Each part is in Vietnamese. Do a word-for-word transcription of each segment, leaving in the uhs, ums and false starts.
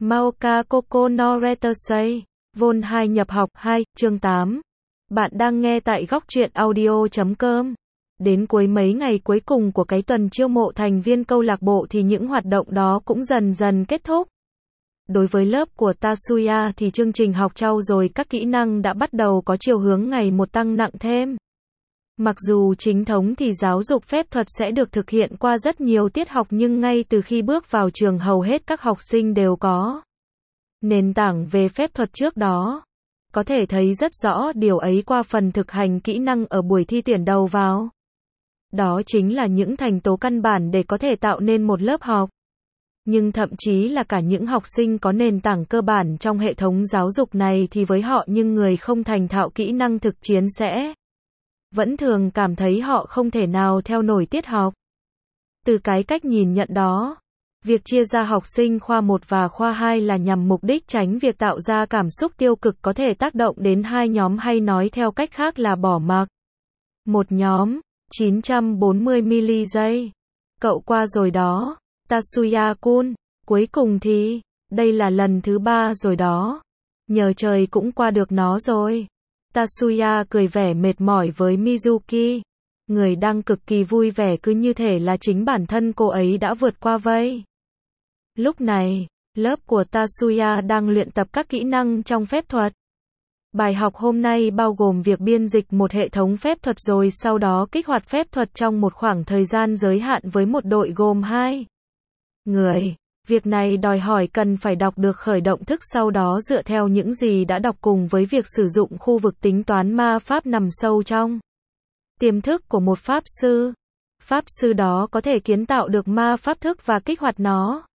Maoka Koko no Retasei, Vol hai nhập học hai, chương tám. Bạn đang nghe tại góc truyện audio chấm com. Đến cuối mấy ngày cuối cùng của cái tuần chiêu mộ thành viên câu lạc bộ thì những hoạt động đó cũng dần dần kết thúc. Đối với lớp của Tatsuya thì chương trình học trau dồi các kỹ năng đã bắt đầu có chiều hướng ngày một tăng nặng thêm. Mặc dù chính thống thì giáo dục phép thuật sẽ được thực hiện qua rất nhiều tiết học, nhưng ngay từ khi bước vào trường hầu hết các học sinh đều có nền tảng về phép thuật trước đó. Có thể thấy rất rõ điều ấy qua phần thực hành kỹ năng ở buổi thi tuyển đầu vào. Đó chính là những thành tố căn bản để có thể tạo nên một lớp học. Nhưng thậm chí là cả những học sinh có nền tảng cơ bản trong hệ thống giáo dục này thì với họ, nhưng người không thành thạo kỹ năng thực chiến sẽ vẫn thường cảm thấy họ không thể nào theo nổi tiết học. Từ cái cách nhìn nhận đó, việc chia ra học sinh khoa một và khoa hai là nhằm mục đích tránh việc tạo ra cảm xúc tiêu cực có thể tác động đến hai nhóm, hay nói theo cách khác là bỏ mặc một nhóm. chín trăm bốn mươi mi-li-giây. Cậu qua rồi đó, Tatsuya-kun. Cuối cùng thì, đây là lần thứ ba rồi đó. Nhờ trời cũng qua được nó rồi. Tatsuya cười vẻ mệt mỏi với Mizuki. Người đang cực kỳ vui vẻ, cứ như thể là chính bản thân cô ấy đã vượt qua vây. Lúc này, lớp của Tatsuya đang luyện tập các kỹ năng trong phép thuật. Bài học hôm nay bao gồm việc biên dịch một hệ thống phép thuật rồi sau đó kích hoạt phép thuật trong một khoảng thời gian giới hạn với một đội gồm hai người. Việc này đòi hỏi cần phải đọc được khởi động thức, sau đó dựa theo những gì đã đọc cùng với việc sử dụng khu vực tính toán ma pháp nằm sâu trong tiềm thức của một pháp sư. Pháp sư đó có thể kiến tạo được ma pháp thức và kích hoạt nó.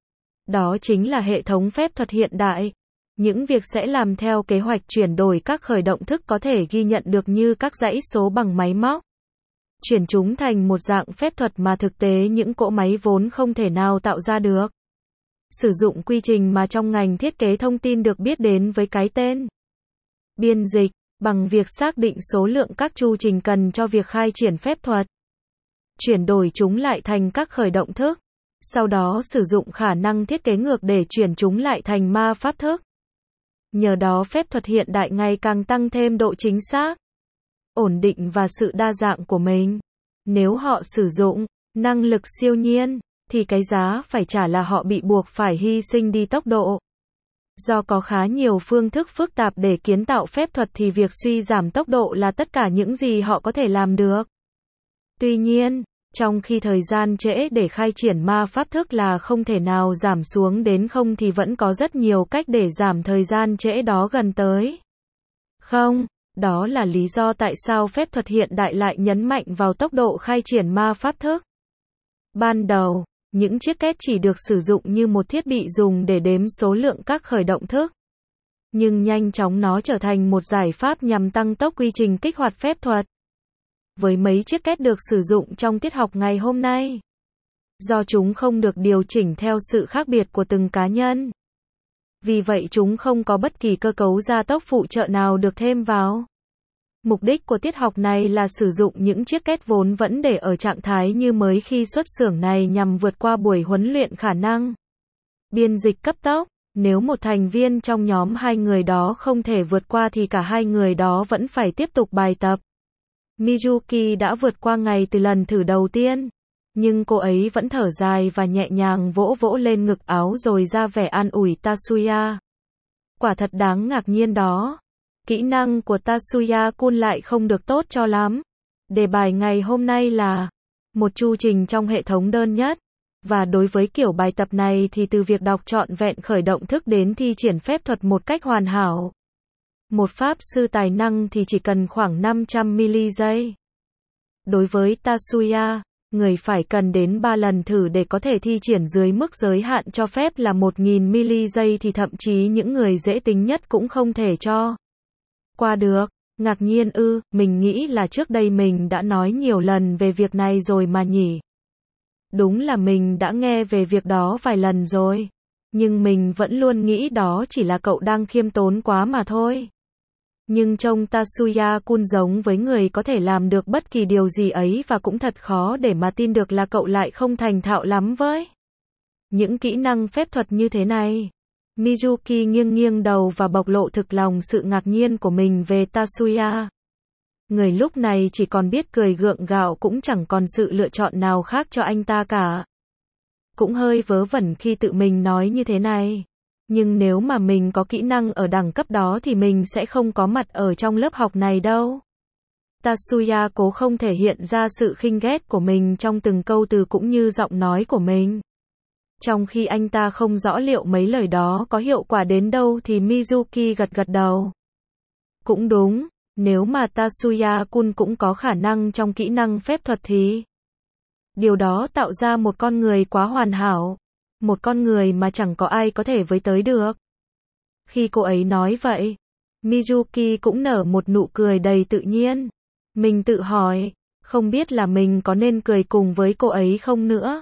Đó chính là hệ thống phép thuật hiện đại. Những việc sẽ làm theo kế hoạch chuyển đổi các khởi động thức có thể ghi nhận được như các dãy số bằng máy móc. Chuyển chúng thành một dạng phép thuật mà thực tế những cỗ máy vốn không thể nào tạo ra được. Sử dụng quy trình mà trong ngành thiết kế thông tin được biết đến với cái tên biên dịch, bằng việc xác định số lượng các chu trình cần cho việc khai triển phép thuật. Chuyển đổi chúng lại thành các khởi động thức. Sau đó sử dụng khả năng thiết kế ngược để chuyển chúng lại thành ma pháp thức. Nhờ đó phép thuật hiện đại ngày càng tăng thêm độ chính xác, ổn định và sự đa dạng của mình. Nếu họ sử dụng năng lực siêu nhiên, thì cái giá phải trả là họ bị buộc phải hy sinh đi tốc độ. Do có khá nhiều phương thức phức tạp để kiến tạo phép thuật thì việc suy giảm tốc độ là tất cả những gì họ có thể làm được. Tuy nhiên, trong khi thời gian trễ để khai triển ma pháp thức là không thể nào giảm xuống đến không thì vẫn có rất nhiều cách để giảm thời gian trễ đó gần tới không. Đó là lý do tại sao phép thuật hiện đại lại nhấn mạnh vào tốc độ khai triển ma pháp thức. Ban đầu, những chiếc két chỉ được sử dụng như một thiết bị dùng để đếm số lượng các khởi động thức. Nhưng nhanh chóng nó trở thành một giải pháp nhằm tăng tốc quy trình kích hoạt phép thuật. Với mấy chiếc két được sử dụng trong tiết học ngày hôm nay, do chúng không được điều chỉnh theo sự khác biệt của từng cá nhân, vì vậy chúng không có bất kỳ cơ cấu gia tốc phụ trợ nào được thêm vào. Mục đích của tiết học này là sử dụng những chiếc két vốn vẫn để ở trạng thái như mới khi xuất xưởng này nhằm vượt qua buổi huấn luyện khả năng biên dịch cấp tốc. Nếu một thành viên trong nhóm hai người đó không thể vượt qua thì cả hai người đó vẫn phải tiếp tục bài tập. Mizuki đã vượt qua ngày từ lần thử đầu tiên, nhưng cô ấy vẫn thở dài và nhẹ nhàng vỗ vỗ lên ngực áo rồi ra vẻ an ủi Tatsuya. Quả thật đáng ngạc nhiên đó. Kỹ năng của Tatsuya-kun lại không được tốt cho lắm. Đề bài ngày hôm nay là một chu trình trong hệ thống đơn nhất. Và đối với kiểu bài tập này thì từ việc đọc trọn vẹn khởi động thức đến thi triển phép thuật một cách hoàn hảo, một pháp sư tài năng thì chỉ cần khoảng năm trăm mi-li-giây. Đối với Tatsuya, người phải cần đến ba lần thử để có thể thi triển dưới mức giới hạn cho phép là một nghìn mi-li-giây thì thậm chí những người dễ tính nhất cũng không thể cho qua được. Ngạc nhiên ư, mình nghĩ là trước đây mình đã nói nhiều lần về việc này rồi mà nhỉ. Đúng là mình đã nghe về việc đó vài lần rồi. Nhưng mình vẫn luôn nghĩ đó chỉ là cậu đang khiêm tốn quá mà thôi. Nhưng trông Tatsuya-kun giống với người có thể làm được bất kỳ điều gì ấy và cũng thật khó để mà tin được là cậu lại không thành thạo lắm với những kỹ năng phép thuật như thế này. Mizuki nghiêng nghiêng đầu và bộc lộ thực lòng sự ngạc nhiên của mình về Tatsuya. Người lúc này chỉ còn biết cười gượng gạo, cũng chẳng còn sự lựa chọn nào khác cho anh ta cả. Cũng hơi vớ vẩn khi tự mình nói như thế này. Nhưng nếu mà mình có kỹ năng ở đẳng cấp đó thì mình sẽ không có mặt ở trong lớp học này đâu. Tatsuya cố không thể hiện ra sự khinh ghét của mình trong từng câu từ cũng như giọng nói của mình. Trong khi anh ta không rõ liệu mấy lời đó có hiệu quả đến đâu thì Mizuki gật gật đầu. Cũng đúng, nếu mà Tatsuya-kun cũng có khả năng trong kỹ năng phép thuật thì điều đó tạo ra một con người quá hoàn hảo. Một con người mà chẳng có ai có thể với tới được. Khi cô ấy nói vậy, Mizuki cũng nở một nụ cười đầy tự nhiên. Mình tự hỏi, không biết là mình có nên cười cùng với cô ấy không nữa.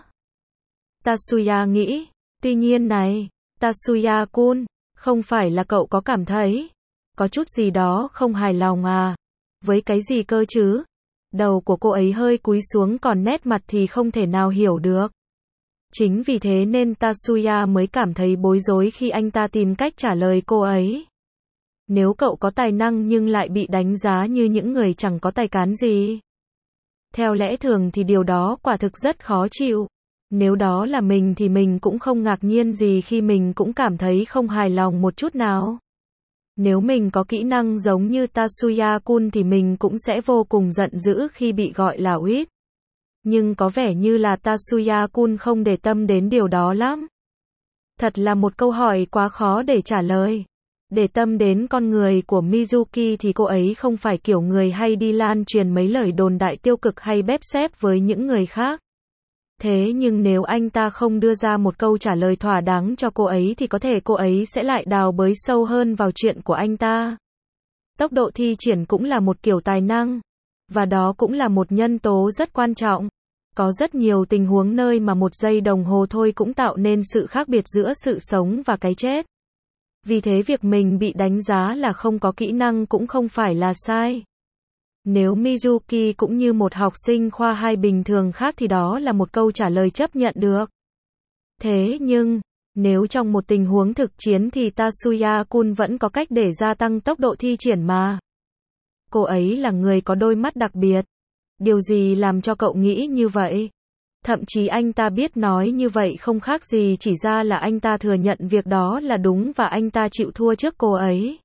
Tatsuya nghĩ, tuy nhiên này, Tatsuya-kun, không phải là cậu có cảm thấy có chút gì đó không hài lòng à? Với cái gì cơ chứ? Đầu của cô ấy hơi cúi xuống, còn nét mặt thì không thể nào hiểu được. Chính vì thế nên Tatsuya mới cảm thấy bối rối khi anh ta tìm cách trả lời cô ấy. Nếu cậu có tài năng nhưng lại bị đánh giá như những người chẳng có tài cán gì. Theo lẽ thường thì điều đó quả thực rất khó chịu. Nếu đó là mình thì mình cũng không ngạc nhiên gì khi mình cũng cảm thấy không hài lòng một chút nào. Nếu mình có kỹ năng giống như Tatsuya-kun thì mình cũng sẽ vô cùng giận dữ khi bị gọi là weak. Nhưng có vẻ như là Tatsuya-kun không để tâm đến điều đó lắm. Thật là một câu hỏi quá khó để trả lời. Để tâm đến con người của Mizuki thì cô ấy không phải kiểu người hay đi lan truyền mấy lời đồn đại tiêu cực hay bép xép với những người khác. Thế nhưng nếu anh ta không đưa ra một câu trả lời thỏa đáng cho cô ấy thì có thể cô ấy sẽ lại đào bới sâu hơn vào chuyện của anh ta. Tốc độ thi triển cũng là một kiểu tài năng. Và đó cũng là một nhân tố rất quan trọng. Có rất nhiều tình huống nơi mà một giây đồng hồ thôi cũng tạo nên sự khác biệt giữa sự sống và cái chết. Vì thế việc mình bị đánh giá là không có kỹ năng cũng không phải là sai. Nếu Mizuki cũng như một học sinh khoa hai bình thường khác thì đó là một câu trả lời chấp nhận được. Thế nhưng, nếu trong một tình huống thực chiến thì Tatsuya-kun vẫn có cách để gia tăng tốc độ thi triển mà. Cô ấy là người có đôi mắt đặc biệt. Điều gì làm cho cậu nghĩ như vậy? Thậm chí anh ta biết nói như vậy không khác gì chỉ ra là anh ta thừa nhận việc đó là đúng và anh ta chịu thua trước cô ấy.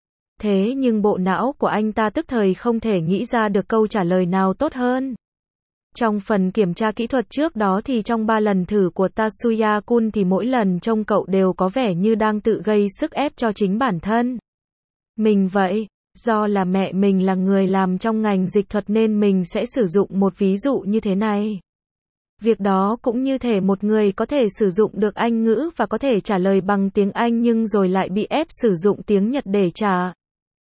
Thế nhưng bộ não của anh ta tức thời không thể nghĩ ra được câu trả lời nào tốt hơn. Trong phần kiểm tra kỹ thuật trước đó thì trong ba lần thử của Tatsuya-kun thì mỗi lần trông cậu đều có vẻ như đang tự gây sức ép cho chính bản thân mình vậy. Do là mẹ mình là người làm trong ngành dịch thuật nên mình sẽ sử dụng một ví dụ như thế này. Việc đó cũng như thể một người có thể sử dụng được Anh ngữ và có thể trả lời bằng tiếng Anh nhưng rồi lại bị ép sử dụng tiếng Nhật để trả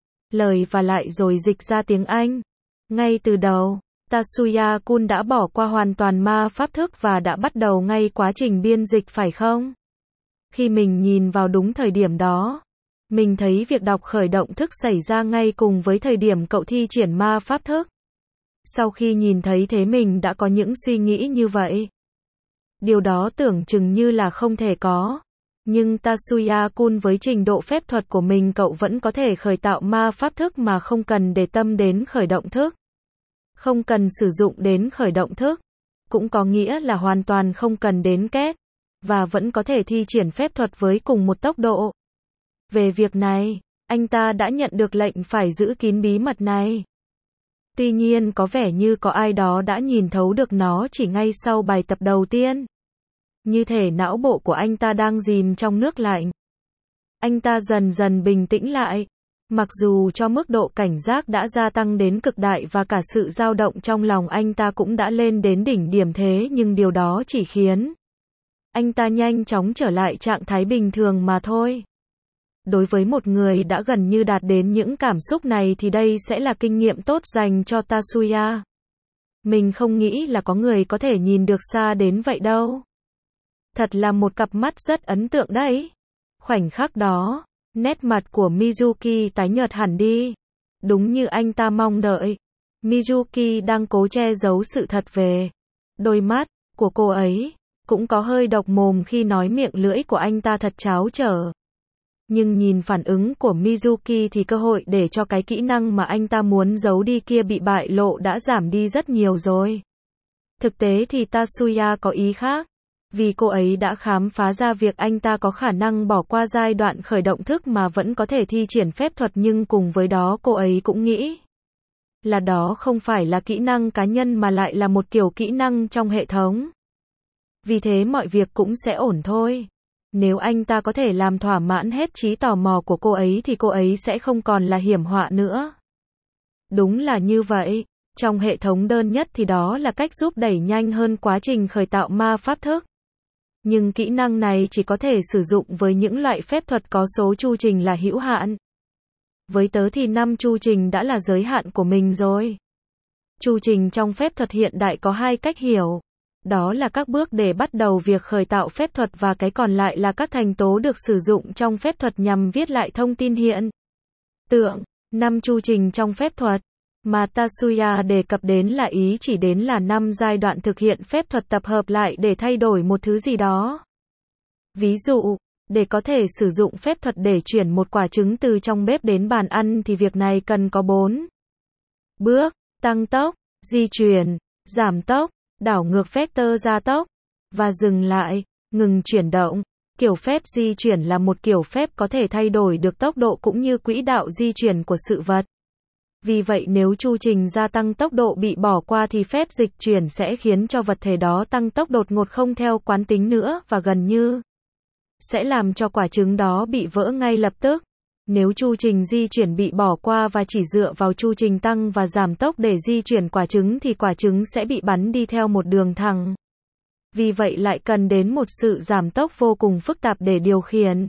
lời và lại rồi dịch ra tiếng Anh. Ngay từ đầu, Tatsuya-kun đã bỏ qua hoàn toàn ma pháp thức và đã bắt đầu ngay quá trình biên dịch phải không? Khi mình nhìn vào đúng thời điểm đó, mình thấy việc đọc khởi động thức xảy ra ngay cùng với thời điểm cậu thi triển ma pháp thức. Sau khi nhìn thấy thế mình đã có những suy nghĩ như vậy. Điều đó tưởng chừng như là không thể có. Nhưng Tatsuya-kun với trình độ phép thuật của mình cậu vẫn có thể khởi tạo ma pháp thức mà không cần để tâm đến khởi động thức. Không cần sử dụng đến khởi động thức. Cũng có nghĩa là hoàn toàn không cần đến két. Và vẫn có thể thi triển phép thuật với cùng một tốc độ. Về việc này, anh ta đã nhận được lệnh phải giữ kín bí mật này. Tuy nhiên có vẻ như có ai đó đã nhìn thấu được nó chỉ ngay sau bài tập đầu tiên. Như thể não bộ của anh ta đang chìm trong nước lạnh. Anh ta dần dần bình tĩnh lại. Mặc dù cho mức độ cảnh giác đã gia tăng đến cực đại và cả sự dao động trong lòng anh ta cũng đã lên đến đỉnh điểm thế nhưng điều đó chỉ khiến anh ta nhanh chóng trở lại trạng thái bình thường mà thôi. Đối với một người đã gần như đạt đến những cảm xúc này thì đây sẽ là kinh nghiệm tốt dành cho Tatsuya. Mình không nghĩ là có người có thể nhìn được xa đến vậy đâu. Thật là một cặp mắt rất ấn tượng đấy. Khoảnh khắc đó, nét mặt của Mizuki tái nhợt hẳn đi. Đúng như anh ta mong đợi. Mizuki đang cố che giấu sự thật về đôi mắt của cô ấy. Cũng có hơi độc mồm khi nói miệng lưỡi của anh ta thật tráo trở. Nhưng nhìn phản ứng của Mizuki thì cơ hội để cho cái kỹ năng mà anh ta muốn giấu đi kia bị bại lộ đã giảm đi rất nhiều rồi. Thực tế thì Tatsuya có ý khác. Vì cô ấy đã khám phá ra việc anh ta có khả năng bỏ qua giai đoạn khởi động thức mà vẫn có thể thi triển phép thuật, nhưng cùng với đó cô ấy cũng nghĩ là đó không phải là kỹ năng cá nhân mà lại là một kiểu kỹ năng trong hệ thống. Vì thế mọi việc cũng sẽ ổn thôi. Nếu anh ta có thể làm thỏa mãn hết trí tò mò của cô ấy thì cô ấy sẽ không còn là hiểm họa nữa. Đúng là như vậy. Trong hệ thống đơn nhất thì đó là cách giúp đẩy nhanh hơn quá trình khởi tạo ma pháp thức. Nhưng kỹ năng này chỉ có thể sử dụng với những loại phép thuật có số chu trình là hữu hạn. Với tớ thì năm chu trình đã là giới hạn của mình rồi. Chu trình trong phép thuật hiện đại có hai cách hiểu. Đó là các bước để bắt đầu việc khởi tạo phép thuật và cái còn lại là các thành tố được sử dụng trong phép thuật nhằm viết lại thông tin hiện tượng. Năm chu trình trong phép thuật mà Tatsuya đề cập đến là ý chỉ đến là năm giai đoạn thực hiện phép thuật tập hợp lại để thay đổi một thứ gì đó. Ví dụ, để có thể sử dụng phép thuật để chuyển một quả trứng từ trong bếp đến bàn ăn thì việc này cần có bốn bước: tăng tốc, di chuyển, giảm tốc, đảo ngược vector gia tốc, và dừng lại, ngừng chuyển động. Kiểu phép di chuyển là một kiểu phép có thể thay đổi được tốc độ cũng như quỹ đạo di chuyển của sự vật. Vì vậy nếu chu trình gia tăng tốc độ bị bỏ qua thì phép dịch chuyển sẽ khiến cho vật thể đó tăng tốc đột ngột không theo quán tính nữa và gần như sẽ làm cho quả trứng đó bị vỡ ngay lập tức. Nếu chu trình di chuyển bị bỏ qua và chỉ dựa vào chu trình tăng và giảm tốc để di chuyển quả trứng thì quả trứng sẽ bị bắn đi theo một đường thẳng. Vì vậy lại cần đến một sự giảm tốc vô cùng phức tạp để điều khiển.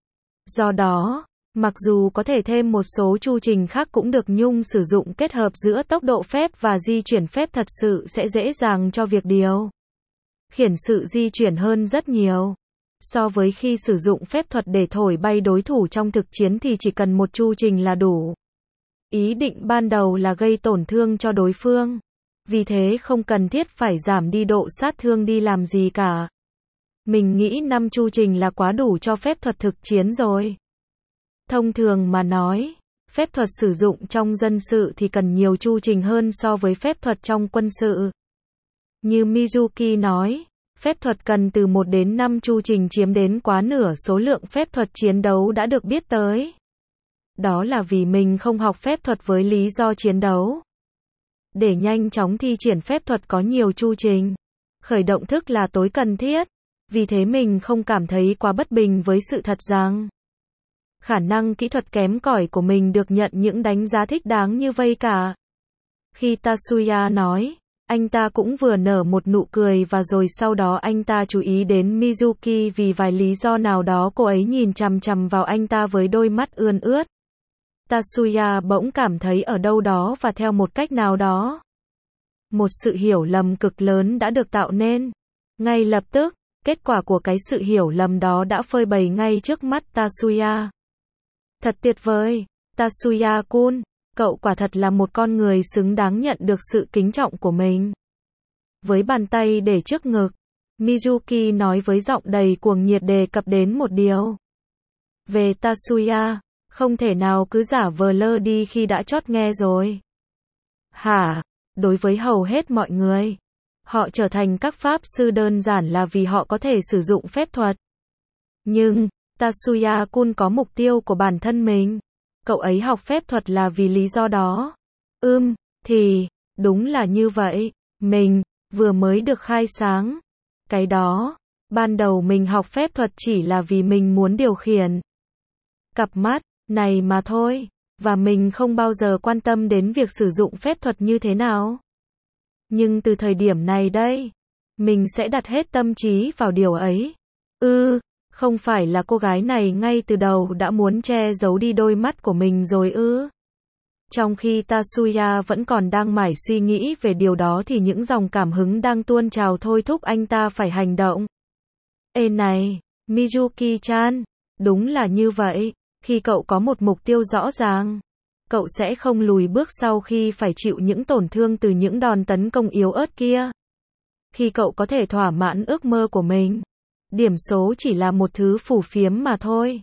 Do đó, mặc dù có thể thêm một số chu trình khác cũng được nhưng sử dụng kết hợp giữa tốc độ phép và di chuyển phép thật sự sẽ dễ dàng cho việc điều khiển sự di chuyển hơn rất nhiều. So với khi sử dụng phép thuật để thổi bay đối thủ trong thực chiến thì chỉ cần một chu trình là đủ. Ý định ban đầu là gây tổn thương cho đối phương. Vì thế không cần thiết phải giảm đi độ sát thương đi làm gì cả. Mình nghĩ năm chu trình là quá đủ cho phép thuật thực chiến rồi. Thông thường mà nói, phép thuật sử dụng trong dân sự thì cần nhiều chu trình hơn so với phép thuật trong quân sự. Như Mizuki nói, phép thuật cần từ một đến năm chu trình chiếm đến quá nửa số lượng phép thuật chiến đấu đã được biết tới. Đó là vì mình không học phép thuật với lý do chiến đấu. Để nhanh chóng thi triển phép thuật có nhiều chu trình, khởi động thức là tối cần thiết. Vì thế mình không cảm thấy quá bất bình với sự thật rằng khả năng kỹ thuật kém cỏi của mình được nhận những đánh giá thích đáng như vây cả. Khi Tatsuya nói, anh ta cũng vừa nở một nụ cười và rồi sau đó anh ta chú ý đến Mizuki vì vài lý do nào đó cô ấy nhìn chằm chằm vào anh ta với đôi mắt ươn ướt. Tatsuya bỗng cảm thấy ở đâu đó và theo một cách nào đó, một sự hiểu lầm cực lớn đã được tạo nên. Ngay lập tức, kết quả của cái sự hiểu lầm đó đã phơi bày ngay trước mắt Tatsuya. Thật tuyệt vời, Tatsuya-kun, cậu quả thật là một con người xứng đáng nhận được sự kính trọng của mình. Với bàn tay để trước ngực, Mizuki nói với giọng đầy cuồng nhiệt đề cập đến một điều. Về Tatsuya, không thể nào cứ giả vờ lơ đi khi đã chót nghe rồi. Hả? Đối với hầu hết mọi người, họ trở thành các pháp sư đơn giản là vì họ có thể sử dụng phép thuật. Nhưng, Tatsuya-kun có mục tiêu của bản thân mình. Cậu ấy học phép thuật là vì lý do đó. Ừm, thì, đúng là như vậy. Mình, vừa mới được khai sáng. Cái đó, ban đầu mình học phép thuật chỉ là vì mình muốn điều khiển cặp mắt này mà thôi. Và mình không bao giờ quan tâm đến việc sử dụng phép thuật như thế nào. Nhưng từ thời điểm này đây, mình sẽ đặt hết tâm trí vào điều ấy. Ư, ừ, không phải là cô gái này ngay từ đầu đã muốn che giấu đi đôi mắt của mình rồi ư? Trong khi Tatsuya vẫn còn đang mải suy nghĩ về điều đó thì những dòng cảm hứng đang tuôn trào thôi thúc anh ta phải hành động. Ê này, Mizuki-chan, đúng là như vậy. Khi cậu có một mục tiêu rõ ràng, cậu sẽ không lùi bước sau khi phải chịu những tổn thương từ những đòn tấn công yếu ớt kia. Khi cậu có thể thỏa mãn ước mơ của mình, điểm số chỉ là một thứ phù phiếm mà thôi.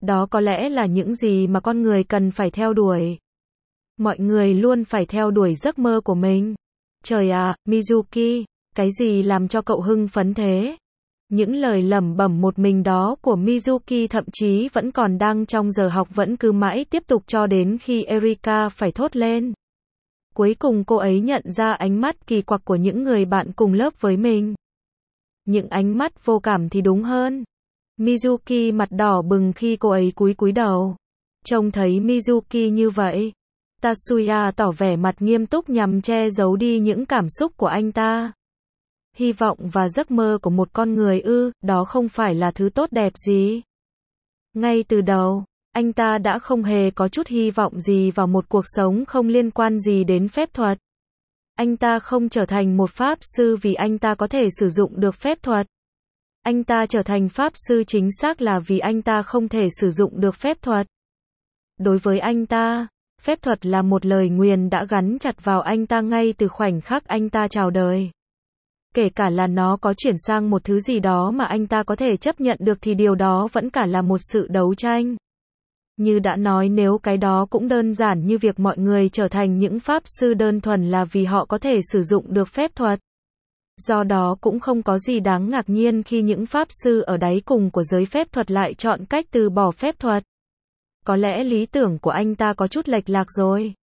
Đó có lẽ là những gì mà con người cần phải theo đuổi. Mọi người luôn phải theo đuổi giấc mơ của mình. Trời ạ, Mizuki, cái gì làm cho cậu hưng phấn thế? Những lời lẩm bẩm một mình đó của Mizuki thậm chí vẫn còn đang trong giờ học vẫn cứ mãi tiếp tục cho đến khi Erika phải thốt lên. Cuối cùng cô ấy nhận ra ánh mắt kỳ quặc của những người bạn cùng lớp với mình. Những ánh mắt vô cảm thì đúng hơn. Mizuki mặt đỏ bừng khi cô ấy cúi cúi đầu. Trông thấy Mizuki như vậy, Tatsuya tỏ vẻ mặt nghiêm túc nhằm che giấu đi những cảm xúc của anh ta. Hy vọng và giấc mơ của một con người ư, đó không phải là thứ tốt đẹp gì. Ngay từ đầu, anh ta đã không hề có chút hy vọng gì vào một cuộc sống không liên quan gì đến phép thuật. Anh ta không trở thành một pháp sư vì anh ta có thể sử dụng được phép thuật. Anh ta trở thành pháp sư chính xác là vì anh ta không thể sử dụng được phép thuật. Đối với anh ta, phép thuật là một lời nguyền đã gắn chặt vào anh ta ngay từ khoảnh khắc anh ta chào đời. Kể cả là nó có chuyển sang một thứ gì đó mà anh ta có thể chấp nhận được thì điều đó vẫn cả là một sự đấu tranh. Như đã nói, nếu cái đó cũng đơn giản như việc mọi người trở thành những pháp sư đơn thuần là vì họ có thể sử dụng được phép thuật. Do đó cũng không có gì đáng ngạc nhiên khi những pháp sư ở đáy cùng của giới phép thuật lại chọn cách từ bỏ phép thuật. Có lẽ lý tưởng của anh ta có chút lệch lạc rồi.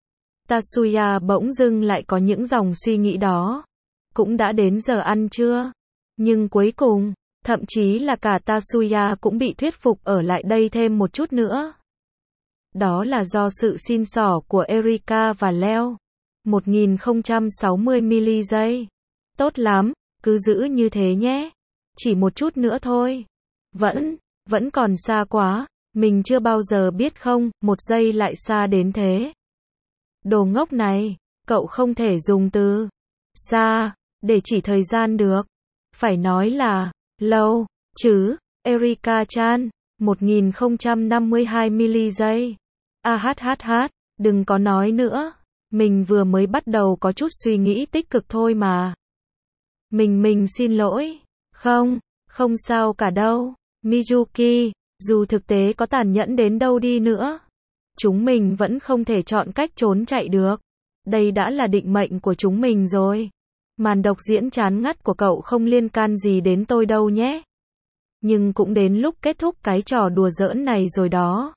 Tatsuya bỗng dưng lại có những dòng suy nghĩ đó. Cũng đã đến giờ ăn trưa. Nhưng cuối cùng, thậm chí là cả Tatsuya cũng bị thuyết phục ở lại đây thêm một chút nữa. Đó là do sự xin xỏ của Erika và Leo. một nghìn không trăm sáu mươi mi-li-giây. Tốt lắm, cứ giữ như thế nhé. Chỉ một chút nữa thôi. Vẫn, vẫn còn xa quá. Mình chưa bao giờ biết không, một giây lại xa đến thế. Đồ ngốc này, cậu không thể dùng từ xa để chỉ thời gian được. Phải nói là lâu, chứ, Erika-chan, một nghìn không trăm năm mươi hai mi-li-giây. A hát hát hát, đừng có nói nữa. Mình vừa mới bắt đầu có chút suy nghĩ tích cực thôi mà. Mình mình xin lỗi. Không, không sao cả đâu. Mizuki, dù thực tế có tàn nhẫn đến đâu đi nữa, chúng mình vẫn không thể chọn cách trốn chạy được. Đây đã là định mệnh của chúng mình rồi. Màn độc diễn chán ngắt của cậu không liên can gì đến tôi đâu nhé. Nhưng cũng đến lúc kết thúc cái trò đùa giỡn này rồi đó.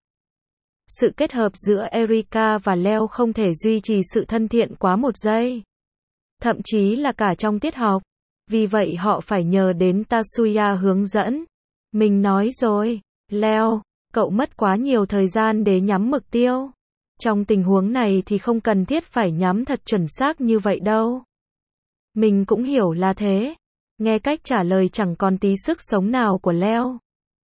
Sự kết hợp giữa Erika và Leo không thể duy trì sự thân thiện quá một giây. Thậm chí là cả trong tiết học. Vì vậy họ phải nhờ đến Tatsuya hướng dẫn. Mình nói rồi, Leo, cậu mất quá nhiều thời gian để nhắm mục tiêu. Trong tình huống này thì không cần thiết phải nhắm thật chuẩn xác như vậy đâu. Mình cũng hiểu là thế. Nghe cách trả lời chẳng còn tí sức sống nào của Leo.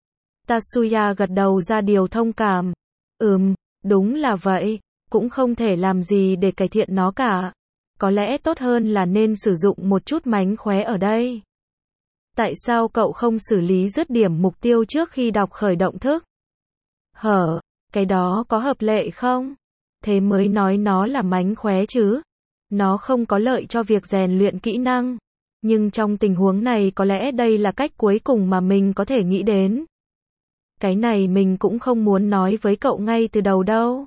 Tatsuya gật đầu ra điều thông cảm. Ừm, đúng là vậy. Cũng không thể làm gì để cải thiện nó cả. Có lẽ tốt hơn là nên sử dụng một chút mánh khóe ở đây. Tại sao cậu không xử lý dứt điểm mục tiêu trước khi đọc khởi động thức? Hở, cái đó có hợp lệ không? Thế mới nói nó là mánh khóe chứ. Nó không có lợi cho việc rèn luyện kỹ năng. Nhưng trong tình huống này có lẽ đây là cách cuối cùng mà mình có thể nghĩ đến. Cái này mình cũng không muốn nói với cậu ngay từ đầu đâu.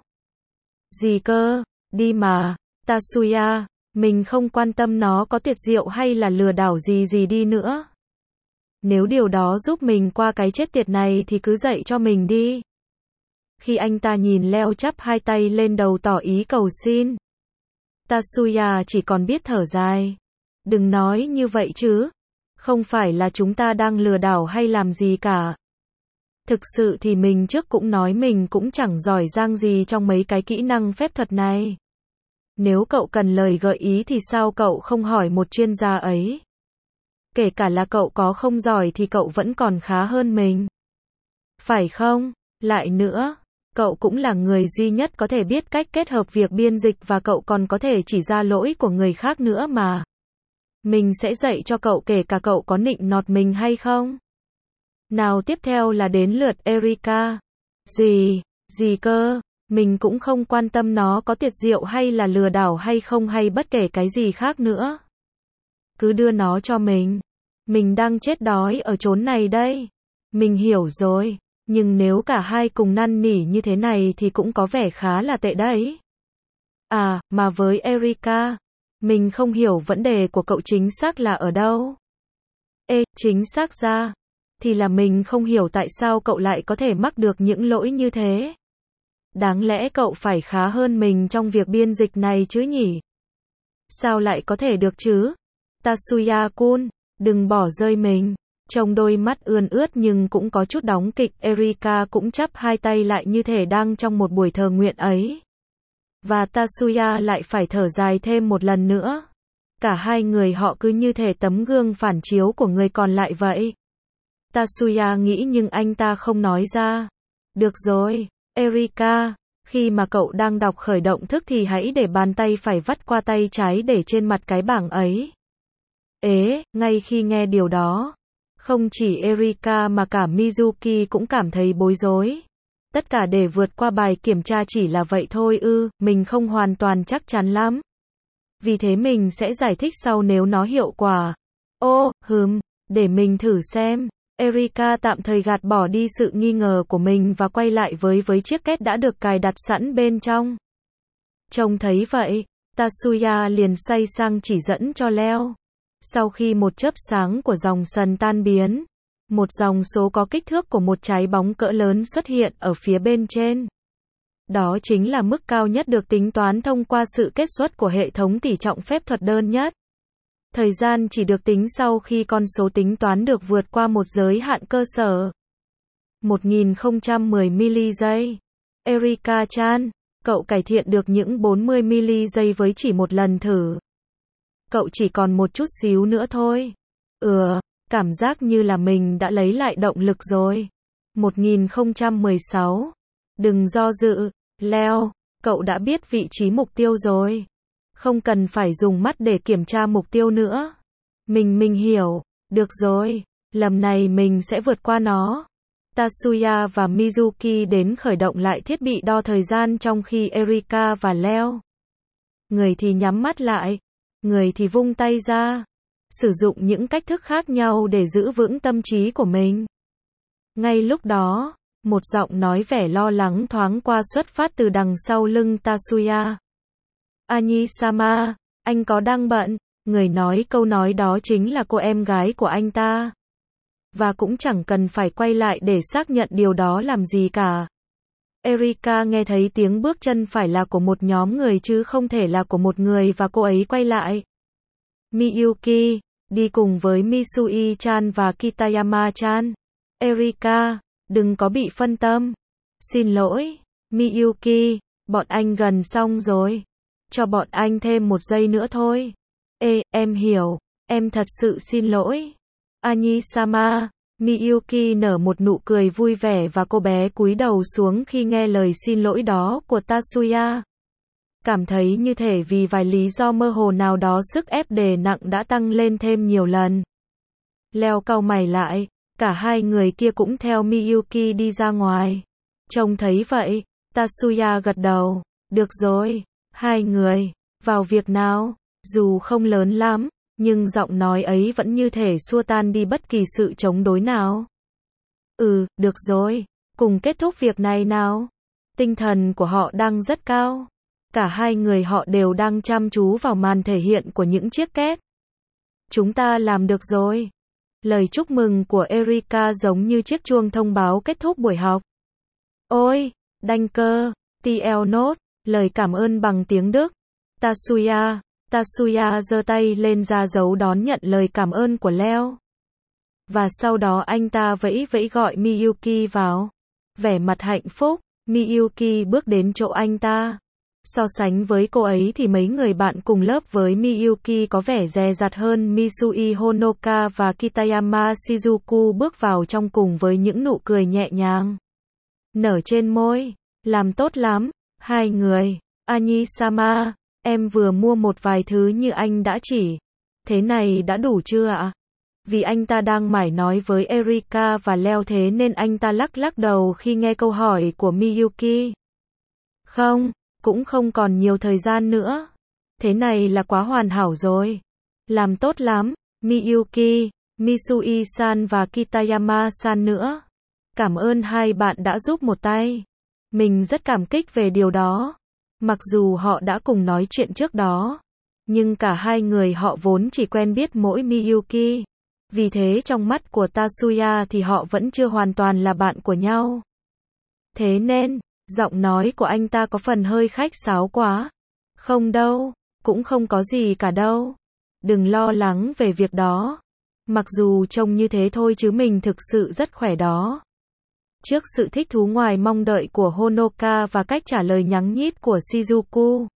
Gì cơ? Đi mà, Tatsuya, mình không quan tâm nó có tuyệt diệu hay là lừa đảo gì gì đi nữa. Nếu điều đó giúp mình qua cái chết tiệt này thì cứ dạy cho mình đi. Khi anh ta nhìn Leo chắp hai tay lên đầu tỏ ý cầu xin, Tatsuya chỉ còn biết thở dài. Đừng nói như vậy chứ. Không phải là chúng ta đang lừa đảo hay làm gì cả. Thực sự thì mình trước cũng nói mình cũng chẳng giỏi giang gì trong mấy cái kỹ năng phép thuật này. Nếu cậu cần lời gợi ý thì sao cậu không hỏi một chuyên gia ấy? Kể cả là cậu có không giỏi thì cậu vẫn còn khá hơn mình. Phải không? Lại nữa, cậu cũng là người duy nhất có thể biết cách kết hợp việc biên dịch và cậu còn có thể chỉ ra lỗi của người khác nữa mà. Mình sẽ dạy cho cậu kể cả cậu có nịnh nọt mình hay không. Nào tiếp theo là đến lượt Erika. Gì, gì cơ, mình cũng không quan tâm nó có tuyệt diệu hay là lừa đảo hay không hay bất kể cái gì khác nữa. Cứ đưa nó cho mình. Mình đang chết đói ở chốn này đây. Mình hiểu rồi. Nhưng nếu cả hai cùng năn nỉ như thế này thì cũng có vẻ khá là tệ đấy. À, mà với Erika, mình không hiểu vấn đề của cậu chính xác là ở đâu. Ê, chính xác ra, thì là mình không hiểu tại sao cậu lại có thể mắc được những lỗi như thế. Đáng lẽ cậu phải khá hơn mình trong việc biên dịch này chứ nhỉ? Sao lại có thể được chứ? Tatsuya-kun, đừng bỏ rơi mình. Trong đôi mắt ươn ướt nhưng cũng có chút đóng kịch, Erika cũng chắp hai tay lại như thể đang trong một buổi thờ nguyện ấy. Và Tatsuya lại phải thở dài thêm một lần nữa. Cả hai người họ cứ như thể tấm gương phản chiếu của người còn lại vậy. Tatsuya nghĩ nhưng anh ta không nói ra. Được rồi, Erika, khi mà cậu đang đọc khởi động thức thì hãy để bàn tay phải vắt qua tay trái để trên mặt cái bảng ấy. Ế, ngay khi nghe điều đó, không chỉ Erika mà cả Mizuki cũng cảm thấy bối rối. Tất cả để vượt qua bài kiểm tra chỉ là vậy thôi ư, mình không hoàn toàn chắc chắn lắm. Vì thế mình sẽ giải thích sau nếu nó hiệu quả. Ô, hừm, để mình thử xem. Erika tạm thời gạt bỏ đi sự nghi ngờ của mình và quay lại với với chiếc két đã được cài đặt sẵn bên trong. Trông thấy vậy, Tatsuya liền xoay sang chỉ dẫn cho Leo. Sau khi một chớp sáng của dòng sần tan biến, một dòng số có kích thước của một trái bóng cỡ lớn xuất hiện ở phía bên trên. Đó chính là mức cao nhất được tính toán thông qua sự kết xuất của hệ thống tỷ trọng phép thuật đơn nhất. Thời gian chỉ được tính sau khi con số tính toán được vượt qua một giới hạn cơ sở. một nghìn không trăm mười mi-li-giây. Erika-chan, cậu cải thiện được những bốn mươi mi-li-giây với chỉ một lần thử. Cậu chỉ còn một chút xíu nữa thôi. Ừ, cảm giác như là mình đã lấy lại động lực rồi. một nghìn không trăm mười sáu. Đừng do dự, Leo, cậu đã biết vị trí mục tiêu rồi. Không cần phải dùng mắt để kiểm tra mục tiêu nữa. Mình mình hiểu, được rồi, lần này mình sẽ vượt qua nó. Tatsuya và Mizuki đến khởi động lại thiết bị đo thời gian trong khi Erika và Leo. Người thì nhắm mắt lại, người thì vung tay ra. Sử dụng những cách thức khác nhau để giữ vững tâm trí của mình. Ngay lúc đó, một giọng nói vẻ lo lắng thoáng qua xuất phát từ đằng sau lưng Tatsuya. Anyi-sama, anh có đang bận? Người nói câu nói đó chính là cô em gái của anh ta. Và cũng chẳng cần phải quay lại để xác nhận điều đó làm gì cả. Erika nghe thấy tiếng bước chân phải là của một nhóm người chứ không thể là của một người và cô ấy quay lại. Miyuki, đi cùng với Misui-chan và Kitayama-chan. Erika, đừng có bị phân tâm. Xin lỗi, Miyuki, bọn anh gần xong rồi. Cho bọn anh thêm một giây nữa thôi. Ê, em hiểu, em thật sự xin lỗi. Anyi-sama, Miyuki nở một nụ cười vui vẻ và cô bé cúi đầu xuống khi nghe lời xin lỗi đó của Tatsuya. Cảm thấy như thể vì vài lý do mơ hồ nào đó sức ép đè nặng đã tăng lên thêm nhiều lần. Leo cau mày lại, cả hai người kia cũng theo Miyuki đi ra ngoài. Trông thấy vậy, Tatsuya gật đầu, được rồi, hai người, vào việc nào, dù không lớn lắm, nhưng giọng nói ấy vẫn như thể xua tan đi bất kỳ sự chống đối nào. Ừ, được rồi, cùng kết thúc việc này nào. Tinh thần của họ đang rất cao. Cả hai người họ đều đang chăm chú vào màn thể hiện của những chiếc két. Chúng ta làm được rồi. Lời chúc mừng của Erika giống như chiếc chuông thông báo kết thúc buổi học. Ôi, đanh cơ, tê lờ nốt, lời cảm ơn bằng tiếng Đức. Tatsuya, Tatsuya giơ tay lên ra dấu đón nhận lời cảm ơn của Leo. Và sau đó anh ta vẫy vẫy gọi Miyuki vào. Vẻ mặt hạnh phúc, Miyuki bước đến chỗ anh ta. So sánh với cô ấy thì mấy người bạn cùng lớp với Miyuki có vẻ dè dặt hơn. Misui Honoka và Kitayama Shizuku bước vào trong cùng với những nụ cười nhẹ nhàng nở trên môi. Làm tốt lắm, hai người. Anyi-sama, em vừa mua một vài thứ như anh đã chỉ. Thế này đã đủ chưa ạ? Vì anh ta đang mải nói với Erika và Leo thế nên anh ta lắc lắc đầu khi nghe câu hỏi của Miyuki. Không, cũng không còn nhiều thời gian nữa. Thế này là quá hoàn hảo rồi. Làm tốt lắm, Miyuki, Misui-san và Kitayama-san nữa. Cảm ơn hai bạn đã giúp một tay. Mình rất cảm kích về điều đó. Mặc dù họ đã cùng nói chuyện trước đó, nhưng cả hai người họ vốn chỉ quen biết mỗi Miyuki. Vì thế trong mắt của Tatsuya thì họ vẫn chưa hoàn toàn là bạn của nhau. Thế nên, giọng nói của anh ta có phần hơi khách sáo quá. Không đâu, cũng không có gì cả đâu. Đừng lo lắng về việc đó. Mặc dù trông như thế thôi chứ mình thực sự rất khỏe đó. Trước sự thích thú ngoài mong đợi của Honoka và cách trả lời nhắng nhít của Shizuku,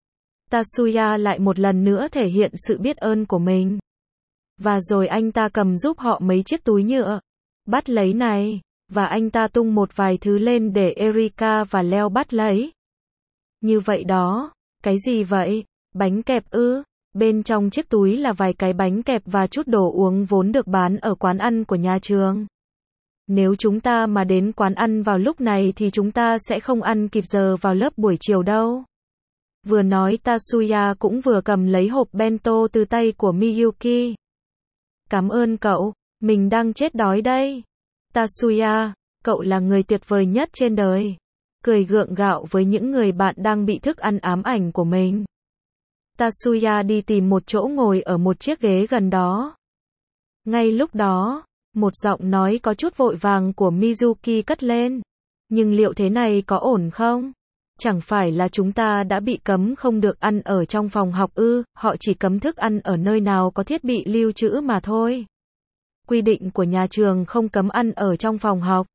Tatsuya lại một lần nữa thể hiện sự biết ơn của mình. Và rồi anh ta cầm giúp họ mấy chiếc túi nhựa. Bắt lấy này. Và anh ta tung một vài thứ lên để Erika và Leo bắt lấy. Như vậy đó. Cái gì vậy? Bánh kẹp ư? Bên trong chiếc túi là vài cái bánh kẹp và chút đồ uống vốn được bán ở quán ăn của nhà trường. Nếu chúng ta mà đến quán ăn vào lúc này thì chúng ta sẽ không ăn kịp giờ vào lớp buổi chiều đâu. Vừa nói Tatsuya cũng vừa cầm lấy hộp bento từ tay của Miyuki. Cảm ơn cậu, mình đang chết đói đây. Tatsuya, cậu là người tuyệt vời nhất trên đời. Cười gượng gạo với những người bạn đang bị thức ăn ám ảnh của mình. Tatsuya đi tìm một chỗ ngồi ở một chiếc ghế gần đó. Ngay lúc đó, một giọng nói có chút vội vàng của Mizuki cất lên. Nhưng liệu thế này có ổn không? Chẳng phải là chúng ta đã bị cấm không được ăn ở trong phòng học ư? Họ chỉ cấm thức ăn ở nơi nào có thiết bị lưu trữ mà thôi. Quy định của nhà trường không cấm ăn ở trong phòng học.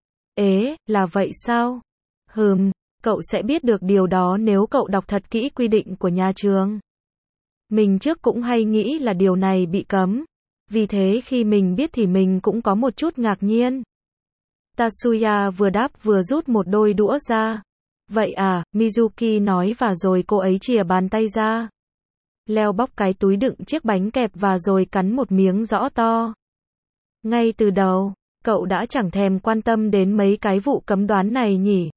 Ế, là vậy sao? Hừm, cậu sẽ biết được điều đó nếu cậu đọc thật kỹ quy định của nhà trường. Mình trước cũng hay nghĩ là điều này bị cấm. Vì thế khi mình biết thì mình cũng có một chút ngạc nhiên. Tatsuya vừa đáp vừa rút một đôi đũa ra. Vậy à, Mizuki nói và rồi cô ấy chìa bàn tay ra. Leo bóc cái túi đựng chiếc bánh kẹp và rồi cắn một miếng rõ to. Ngay từ đầu, cậu đã chẳng thèm quan tâm đến mấy cái vụ cấm đoán này nhỉ.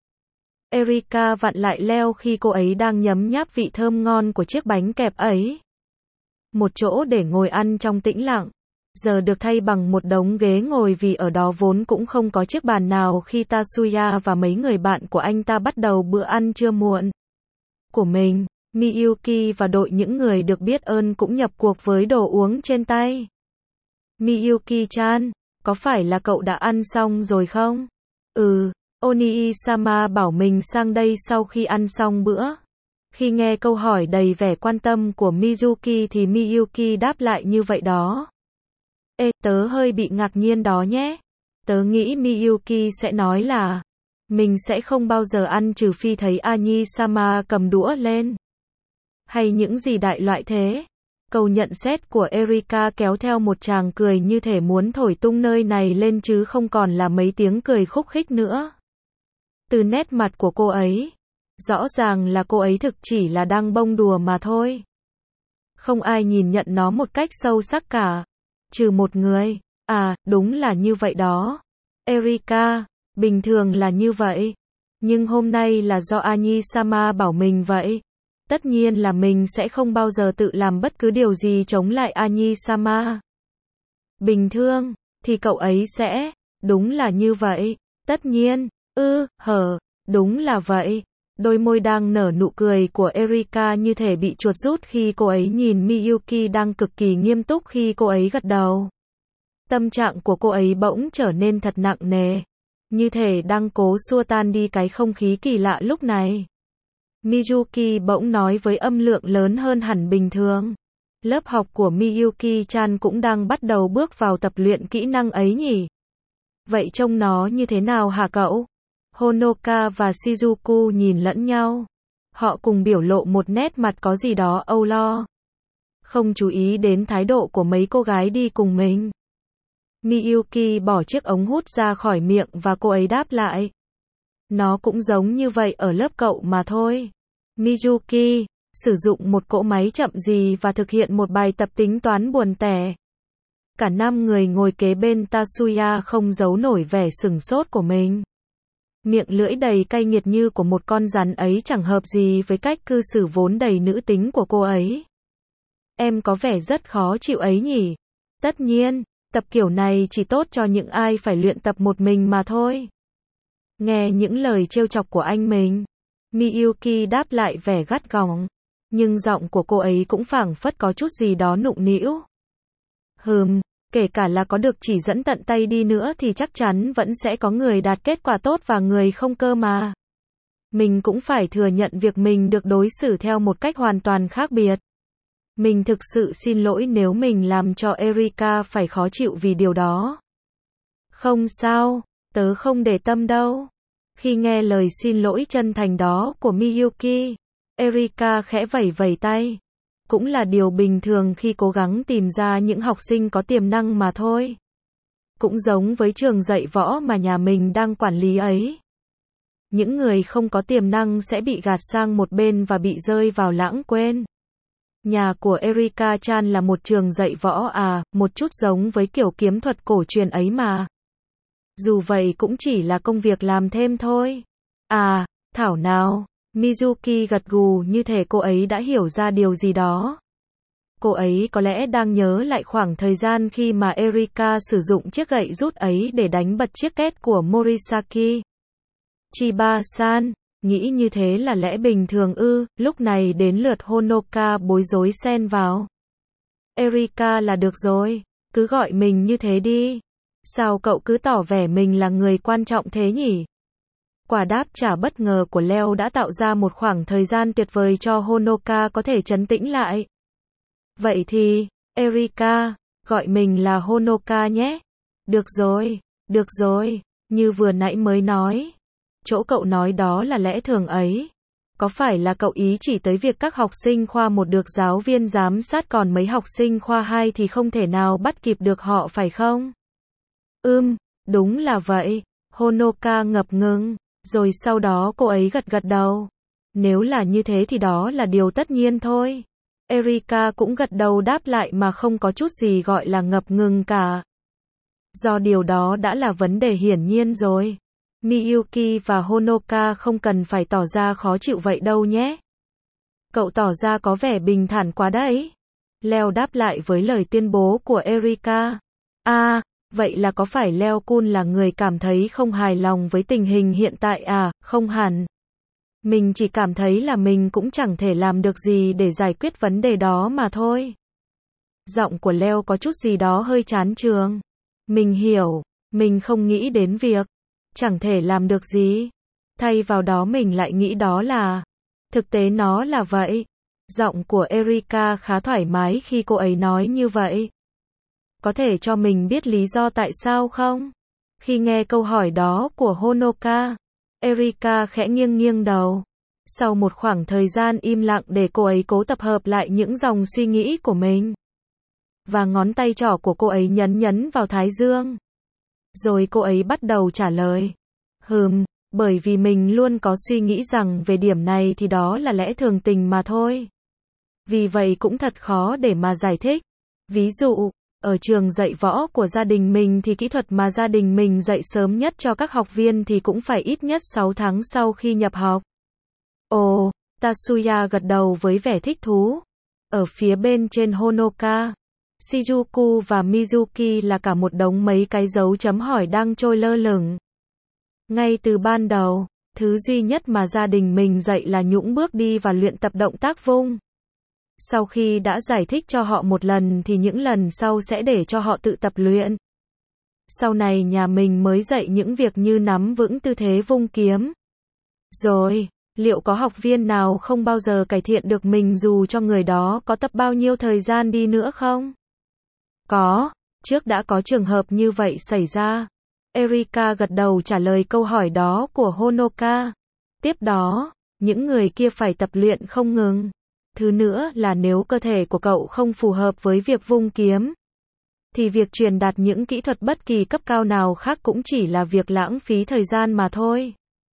Erika vặn lại Leo khi cô ấy đang nhấm nháp vị thơm ngon của chiếc bánh kẹp ấy. Một chỗ để ngồi ăn trong tĩnh lặng. Giờ được thay bằng một đống ghế ngồi vì ở đó vốn cũng không có chiếc bàn nào khi Tatsuya và mấy người bạn của anh ta bắt đầu bữa ăn trưa muộn của mình. Miyuki và đội những người được biết ơn cũng nhập cuộc với đồ uống trên tay. Miyuki-chan, có phải là cậu đã ăn xong rồi không? Ừ, Onii-sama bảo mình sang đây sau khi ăn xong bữa. Khi nghe câu hỏi đầy vẻ quan tâm của Mizuki thì Miyuki đáp lại như vậy đó. Ê, tớ hơi bị ngạc nhiên đó nhé. Tớ nghĩ Miyuki sẽ nói là mình sẽ không bao giờ ăn trừ phi thấy Anyi-sama cầm đũa lên. Hay những gì đại loại thế. Câu nhận xét của Erika kéo theo một tràng cười như thể muốn thổi tung nơi này lên chứ không còn là mấy tiếng cười khúc khích nữa. Từ nét mặt của cô ấy, rõ ràng là cô ấy thực chỉ là đang bông đùa mà thôi. Không ai nhìn nhận nó một cách sâu sắc cả. Trừ một người. À, đúng là như vậy đó. Erika, bình thường là như vậy. Nhưng hôm nay là do Anyi-sama bảo mình vậy. Tất nhiên là mình sẽ không bao giờ tự làm bất cứ điều gì chống lại Anyi-sama. Bình thường, thì cậu ấy sẽ. Đúng là như vậy. Tất nhiên. Ư, hờ, đúng là vậy. Đôi môi đang nở nụ cười của Erika như thể bị chuột rút khi cô ấy nhìn Miyuki đang cực kỳ nghiêm túc khi cô ấy gật đầu. Tâm trạng của cô ấy bỗng trở nên thật nặng nề. Như thể đang cố xua tan đi cái không khí kỳ lạ lúc này. Mizuki bỗng nói với âm lượng lớn hơn hẳn bình thường. Lớp học của Miyuki-chan cũng đang bắt đầu bước vào tập luyện kỹ năng ấy nhỉ? Vậy trông nó như thế nào hả cậu? Honoka và Shizuku nhìn lẫn nhau. Họ cùng biểu lộ một nét mặt có gì đó âu lo. Không chú ý đến thái độ của mấy cô gái đi cùng mình. Miyuki bỏ chiếc ống hút ra khỏi miệng và cô ấy đáp lại. Nó cũng giống như vậy ở lớp cậu mà thôi. Mizuki, sử dụng một cỗ máy chậm gì và thực hiện một bài tập tính toán buồn tẻ. Cả năm người ngồi kế bên Tatsuya không giấu nổi vẻ sửng sốt của mình. Miệng lưỡi đầy cay nghiệt như của một con rắn ấy chẳng hợp gì với cách cư xử vốn đầy nữ tính của cô ấy. Em có vẻ rất khó chịu ấy nhỉ? Tất nhiên, Tập kiểu này chỉ tốt cho những ai phải luyện tập một mình mà thôi. Nghe những lời trêu chọc của anh mình, Miyuki đáp lại vẻ gắt gỏng, nhưng giọng của cô ấy cũng phảng phất có chút gì đó nụng nịu. Hừm, kể cả là có được chỉ dẫn tận tay đi nữa thì chắc chắn vẫn sẽ có người đạt kết quả tốt và người không cơ mà. Mình cũng phải thừa nhận việc mình được đối xử theo một cách hoàn toàn khác biệt. Mình thực sự xin lỗi nếu mình làm cho Erika phải khó chịu vì điều đó. Không sao, tớ không để tâm đâu. Khi nghe lời xin lỗi chân thành đó của Miyuki, Erika khẽ vẩy vẩy tay. Cũng là điều bình thường khi cố gắng tìm ra những học sinh có tiềm năng mà thôi. Cũng giống với trường dạy võ mà nhà mình đang quản lý ấy. Những người không có tiềm năng sẽ bị gạt sang một bên và bị rơi vào lãng quên. Nhà của Erika-chan là một trường dạy võ à, một chút giống với kiểu kiếm thuật cổ truyền ấy mà. Dù vậy cũng chỉ là công việc làm thêm thôi. À, thảo nào, Mizuki gật gù như thể cô ấy đã hiểu ra điều gì đó. Cô ấy có lẽ đang nhớ lại khoảng thời gian khi mà Erika sử dụng chiếc gậy rút ấy để đánh bật chiếc két của Morisaki. Chiba-san, nghĩ như thế là lẽ bình thường ư, lúc này đến lượt Honoka bối rối xen vào. Erika là được rồi, cứ gọi mình như thế đi. Sao cậu cứ tỏ vẻ mình là người quan trọng thế nhỉ? Quả đáp trả bất ngờ của Leo đã tạo ra một khoảng thời gian tuyệt vời cho Honoka có thể trấn tĩnh lại. Vậy thì, Erika, gọi mình là Honoka nhé. Được rồi, được rồi, như vừa nãy mới nói. Chỗ cậu nói đó là lẽ thường ấy. Có phải là cậu ý chỉ tới việc các học sinh khoa một được giáo viên giám sát còn mấy học sinh khoa hai thì không thể nào bắt kịp được họ phải không? Ừm, đúng là vậy. Honoka ngập ngừng, rồi sau đó cô ấy gật gật đầu. Nếu là như thế thì đó là điều tất nhiên thôi. Erika cũng gật đầu đáp lại mà không có chút gì gọi là ngập ngừng cả. Do điều đó đã là vấn đề hiển nhiên rồi. Miyuki và Honoka không cần phải tỏ ra khó chịu vậy đâu nhé. Cậu tỏ ra có vẻ bình thản quá đấy. Leo đáp lại với lời tuyên bố của Erika. À, vậy là có phải Leo-kun là người cảm thấy không hài lòng với tình hình hiện tại à? Không hẳn. Mình chỉ cảm thấy là mình cũng chẳng thể làm được gì để giải quyết vấn đề đó mà thôi. Giọng của Leo có chút gì đó hơi chán chường. Mình hiểu, mình không nghĩ đến việc chẳng thể làm được gì. Thay vào đó mình lại nghĩ đó là thực tế nó là vậy. Giọng của Erika khá thoải mái khi cô ấy nói như vậy. Có thể cho mình biết lý do tại sao không? Khi nghe câu hỏi đó của Honoka, Erika khẽ nghiêng nghiêng đầu. Sau một khoảng thời gian im lặng để cô ấy cố tập hợp lại những dòng suy nghĩ của mình. Và ngón tay trỏ của cô ấy nhấn nhấn vào thái dương. Rồi cô ấy bắt đầu trả lời. Hừm, bởi vì mình luôn có suy nghĩ rằng về điểm này thì đó là lẽ thường tình mà thôi. Vì vậy cũng thật khó để mà giải thích. Ví dụ, ở trường dạy võ của gia đình mình thì kỹ thuật mà gia đình mình dạy sớm nhất cho các học viên thì cũng phải ít nhất sáu tháng sau khi nhập học. Ồ, Tatsuya gật đầu với vẻ thích thú. Ở phía bên trên Honoka, Shizuku và Mizuki là cả một đống mấy cái dấu chấm hỏi đang trôi lơ lửng. Ngay từ ban đầu, thứ duy nhất mà gia đình mình dạy là nhũng bước đi và luyện tập động tác vung. Sau khi đã giải thích cho họ một lần thì những lần sau sẽ để cho họ tự tập luyện. Sau này nhà mình mới dạy những việc như nắm vững tư thế vung kiếm. Rồi, liệu có học viên nào không bao giờ cải thiện được mình dù cho người đó có tập bao nhiêu thời gian đi nữa không? Có, trước đã có trường hợp như vậy xảy ra. Erika gật đầu trả lời câu hỏi đó của Honoka. Tiếp đó, những người kia phải tập luyện không ngừng. Thứ nữa là nếu cơ thể của cậu không phù hợp với việc vung kiếm, thì việc truyền đạt những kỹ thuật bất kỳ cấp cao nào khác cũng chỉ là việc lãng phí thời gian mà thôi.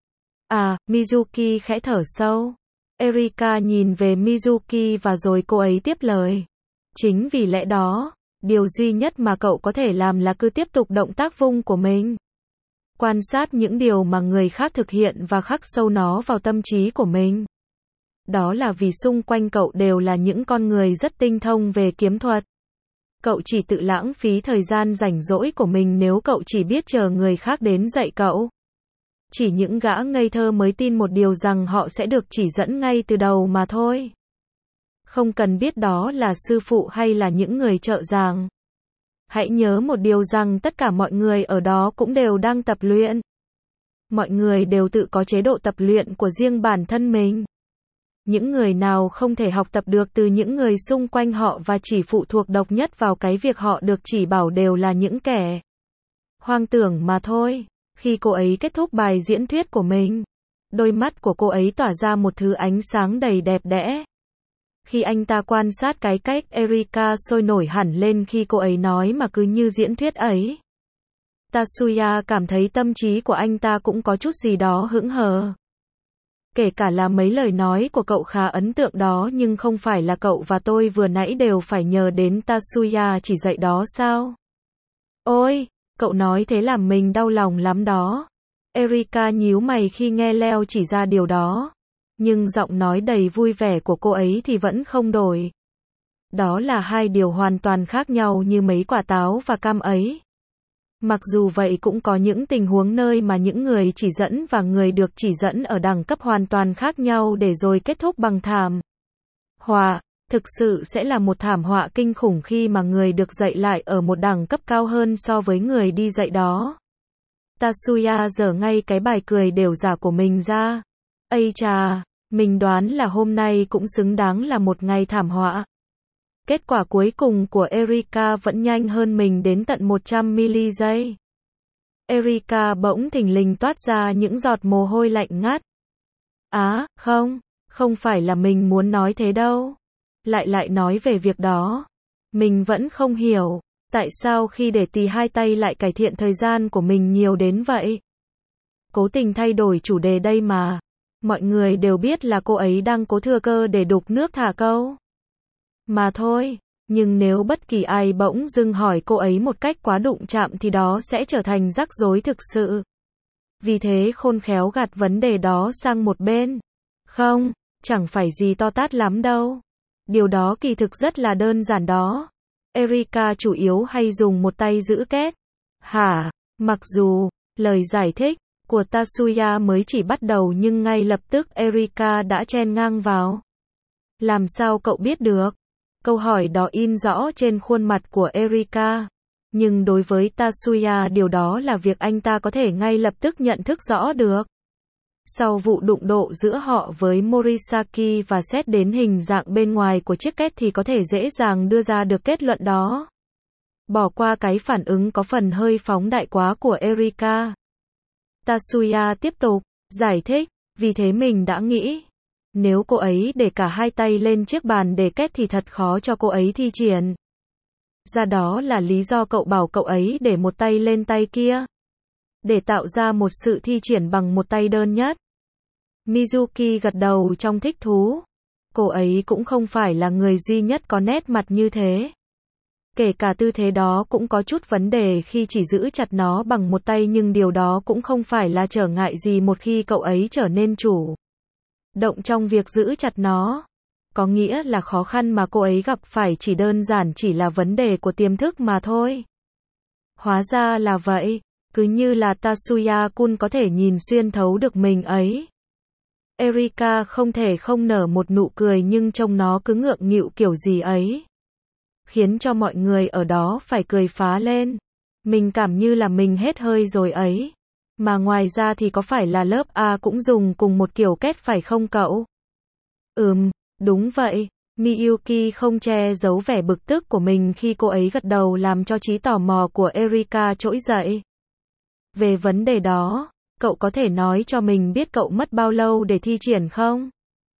À, Mizuki khẽ thở sâu. Erika nhìn về Mizuki và rồi cô ấy tiếp lời. Chính vì lẽ đó, điều duy nhất mà cậu có thể làm là cứ tiếp tục động tác vung của mình. Quan sát những điều mà người khác thực hiện và khắc sâu nó vào tâm trí của mình. Đó là vì xung quanh cậu đều là những con người rất tinh thông về kiếm thuật. Cậu chỉ tự lãng phí thời gian rảnh rỗi của mình nếu cậu chỉ biết chờ người khác đến dạy cậu. Chỉ những gã ngây thơ mới tin một điều rằng họ sẽ được chỉ dẫn ngay từ đầu mà thôi. Không cần biết đó là sư phụ hay là những người trợ giảng. Hãy nhớ một điều rằng tất cả mọi người ở đó cũng đều đang tập luyện. Mọi người đều tự có chế độ tập luyện của riêng bản thân mình. Những người nào không thể học tập được từ những người xung quanh họ và chỉ phụ thuộc độc nhất vào cái việc họ được chỉ bảo đều là những kẻ hoang tưởng mà thôi. Khi cô ấy kết thúc bài diễn thuyết của mình, đôi mắt của cô ấy tỏa ra một thứ ánh sáng đầy đẹp đẽ. Khi anh ta quan sát cái cách Erika sôi nổi hẳn lên khi cô ấy nói mà cứ như diễn thuyết ấy, Tatsuya cảm thấy tâm trí của anh ta cũng có chút gì đó hững hờ. Kể cả là mấy lời nói của cậu khá ấn tượng đó nhưng không phải là cậu và tôi vừa nãy đều phải nhờ đến Tatsuya chỉ dạy đó sao? Ôi, cậu nói thế làm mình đau lòng lắm đó. Erika nhíu mày khi nghe Leo chỉ ra điều đó. Nhưng giọng nói đầy vui vẻ của cô ấy thì vẫn không đổi. Đó là hai điều hoàn toàn khác nhau như mấy quả táo và cam ấy. Mặc dù vậy cũng có những tình huống nơi mà những người chỉ dẫn và người được chỉ dẫn ở đẳng cấp hoàn toàn khác nhau để rồi kết thúc bằng thảm họa. Thực sự sẽ là một thảm họa kinh khủng khi mà người được dạy lại ở một đẳng cấp cao hơn so với người đi dạy đó. Tatsuya giở ngay cái bài cười đều giả của mình ra. Ây chà, mình đoán là hôm nay cũng xứng đáng là một ngày thảm họa. Kết quả cuối cùng của Erika vẫn nhanh hơn mình đến tận một trăm mi-li-giây. Erika bỗng thình lình toát ra những giọt mồ hôi lạnh ngắt. Á, không, không phải là mình muốn nói thế đâu. Lại lại nói về việc đó. Mình vẫn không hiểu, tại sao khi để tì hai tay lại cải thiện thời gian của mình nhiều đến vậy. Cố tình thay đổi chủ đề đây mà. Mọi người đều biết là cô ấy đang cố thừa cơ để đục nước thả câu mà thôi, nhưng nếu bất kỳ ai bỗng dưng hỏi cô ấy một cách quá đụng chạm thì đó sẽ trở thành rắc rối thực sự. Vì thế khôn khéo gạt vấn đề đó sang một bên. Không, chẳng phải gì to tát lắm đâu. Điều đó kỳ thực rất là đơn giản đó. Erika chủ yếu hay dùng một tay giữ két. Hả? Mặc dù, lời giải thích của Tatsuya mới chỉ bắt đầu nhưng ngay lập tức Erika đã chen ngang vào. Làm sao cậu biết được? Câu hỏi đó in rõ trên khuôn mặt của Erika. Nhưng đối với Tatsuya điều đó là việc anh ta có thể ngay lập tức nhận thức rõ được. Sau vụ đụng độ giữa họ với Morisaki và xét đến hình dạng bên ngoài của chiếc két thì có thể dễ dàng đưa ra được kết luận đó. Bỏ qua cái phản ứng có phần hơi phóng đại quá của Erika. Tatsuya tiếp tục giải thích, vì thế mình đã nghĩ, nếu cô ấy để cả hai tay lên chiếc bàn để két thì thật khó cho cô ấy thi triển. Ra đó là lý do cậu bảo cậu ấy để một tay lên tay kia. Để tạo ra một sự thi triển bằng một tay đơn nhất. Mizuki gật đầu trong thích thú. Cô ấy cũng không phải là người duy nhất có nét mặt như thế. Kể cả tư thế đó cũng có chút vấn đề khi chỉ giữ chặt nó bằng một tay nhưng điều đó cũng không phải là trở ngại gì một khi cậu ấy trở nên chủ động trong việc giữ chặt nó. Có nghĩa là khó khăn mà cô ấy gặp phải chỉ đơn giản chỉ là vấn đề của tiềm thức mà thôi. Hóa ra là vậy, cứ như là Tatsuya-kun có thể nhìn xuyên thấu được mình ấy. Erika không thể không nở một nụ cười nhưng trông nó cứ ngượng nghịu kiểu gì ấy. Khiến cho mọi người ở đó phải cười phá lên. Mình cảm như là mình hết hơi rồi ấy. Mà ngoài ra thì có phải là lớp A cũng dùng cùng một kiểu két phải không cậu? Ừm, đúng vậy. Miyuki không che giấu vẻ bực tức của mình khi cô ấy gật đầu làm cho trí tò mò của Erika trỗi dậy. Về vấn đề đó, cậu có thể nói cho mình biết cậu mất bao lâu để thi triển không?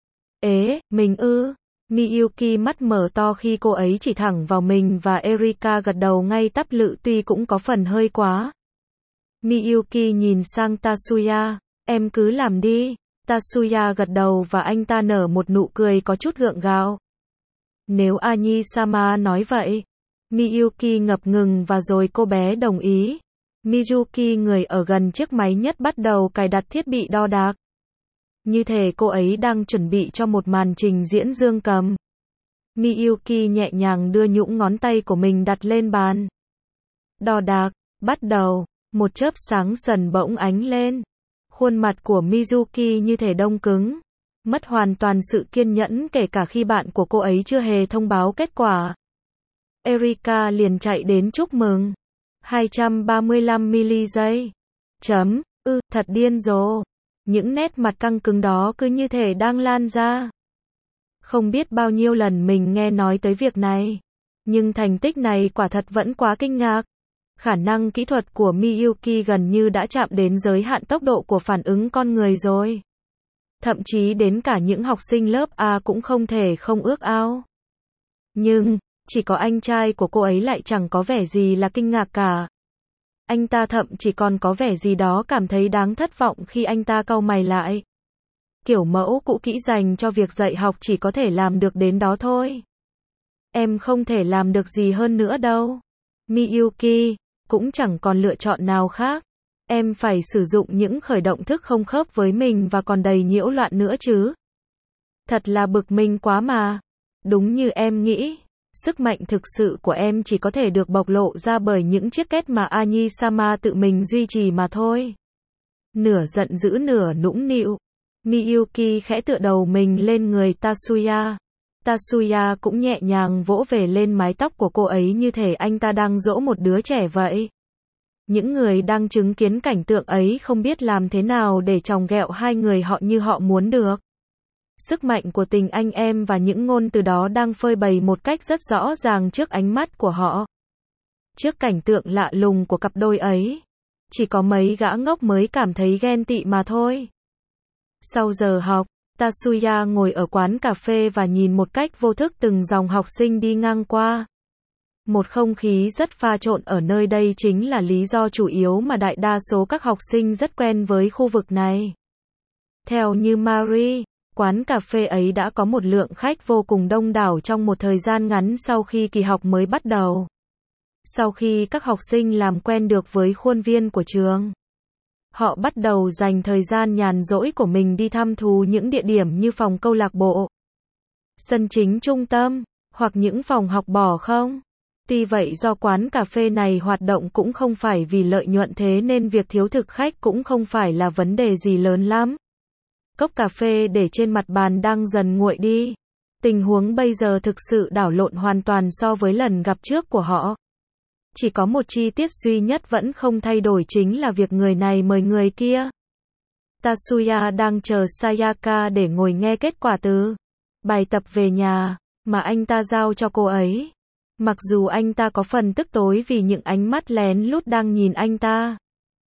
Ế, mình ư? Miyuki mắt mở to khi cô ấy chỉ thẳng vào mình và Erika gật đầu ngay tắp lự tuy cũng có phần hơi quá. Miyuki nhìn sang Tatsuya, em cứ làm đi. Tatsuya gật đầu và anh ta nở một nụ cười có chút gượng gạo. Nếu Anyi-sama nói vậy. Miyuki ngập ngừng và rồi cô bé đồng ý. Mizuki người ở gần chiếc máy nhất bắt đầu cài đặt thiết bị đo đạc. Như thể cô ấy đang chuẩn bị cho một màn trình diễn dương cầm. Miyuki nhẹ nhàng đưa nhũng ngón tay của mình đặt lên bàn. Đo đạc, bắt đầu, một chớp sáng dần bỗng ánh lên. Khuôn mặt của Mizuki như thể đông cứng, mất hoàn toàn sự kiên nhẫn kể cả khi bạn của cô ấy chưa hề thông báo kết quả. Erika liền chạy đến chúc mừng. hai trăm ba mươi lăm mi-li-giây. Chấm, ư, thật điên rồ. Những nét mặt căng cứng đó cứ như thể đang lan ra. Không biết bao nhiêu lần mình nghe nói tới việc này. Nhưng thành tích này quả thật vẫn quá kinh ngạc. Khả năng kỹ thuật của Miyuki gần như đã chạm đến giới hạn tốc độ của phản ứng con người rồi. Thậm chí đến cả những học sinh lớp A cũng không thể không ước ao. Nhưng, chỉ có anh trai của cô ấy lại chẳng có vẻ gì là kinh ngạc cả. Anh ta thậm chỉ còn có vẻ gì đó cảm thấy đáng thất vọng khi anh ta cau mày lại. Kiểu mẫu cũ kỹ dành cho việc dạy học chỉ có thể làm được đến đó thôi. Em không thể làm được gì hơn nữa đâu. Miyuki, cũng chẳng còn lựa chọn nào khác. Em phải sử dụng những khởi động thức không khớp với mình và còn đầy nhiễu loạn nữa chứ. Thật là bực mình quá mà. Đúng như em nghĩ, sức mạnh thực sự của em chỉ có thể được bộc lộ ra bởi những chiếc két mà Ani-sama tự mình duy trì mà thôi. Nửa giận dữ nửa nũng nịu, Miyuki khẽ tựa đầu mình lên người Tatsuya. Tatsuya cũng nhẹ nhàng vỗ về lên mái tóc của cô ấy như thể anh ta đang dỗ một đứa trẻ vậy. Những người đang chứng kiến cảnh tượng ấy không biết làm thế nào để chòng ghẹo hai người họ như họ muốn được. Sức mạnh của tình anh em và những ngôn từ đó đang phơi bày một cách rất rõ ràng trước ánh mắt của họ. Trước cảnh tượng lạ lùng của cặp đôi ấy, chỉ có mấy gã ngốc mới cảm thấy ghen tị mà thôi. Sau giờ học, Tatsuya ngồi ở quán cà phê và nhìn một cách vô thức từng dòng học sinh đi ngang qua. Một không khí rất pha trộn ở nơi đây chính là lý do chủ yếu mà đại đa số các học sinh rất quen với khu vực này. Theo như Marie, quán cà phê ấy đã có một lượng khách vô cùng đông đảo trong một thời gian ngắn sau khi kỳ học mới bắt đầu. Sau khi các học sinh làm quen được với khuôn viên của trường, họ bắt đầu dành thời gian nhàn rỗi của mình đi thăm thú những địa điểm như phòng câu lạc bộ, sân chính trung tâm, hoặc những phòng học bỏ không. Tuy vậy do quán cà phê này hoạt động cũng không phải vì lợi nhuận thế nên việc thiếu thực khách cũng không phải là vấn đề gì lớn lắm. Cốc cà phê để trên mặt bàn đang dần nguội đi. Tình huống bây giờ thực sự đảo lộn hoàn toàn so với lần gặp trước của họ. Chỉ có một chi tiết duy nhất vẫn không thay đổi chính là việc người này mời người kia. Tatsuya đang chờ Sayaka để ngồi nghe kết quả từ bài tập về nhà mà anh ta giao cho cô ấy. Mặc dù anh ta có phần tức tối vì những ánh mắt lén lút đang nhìn anh ta.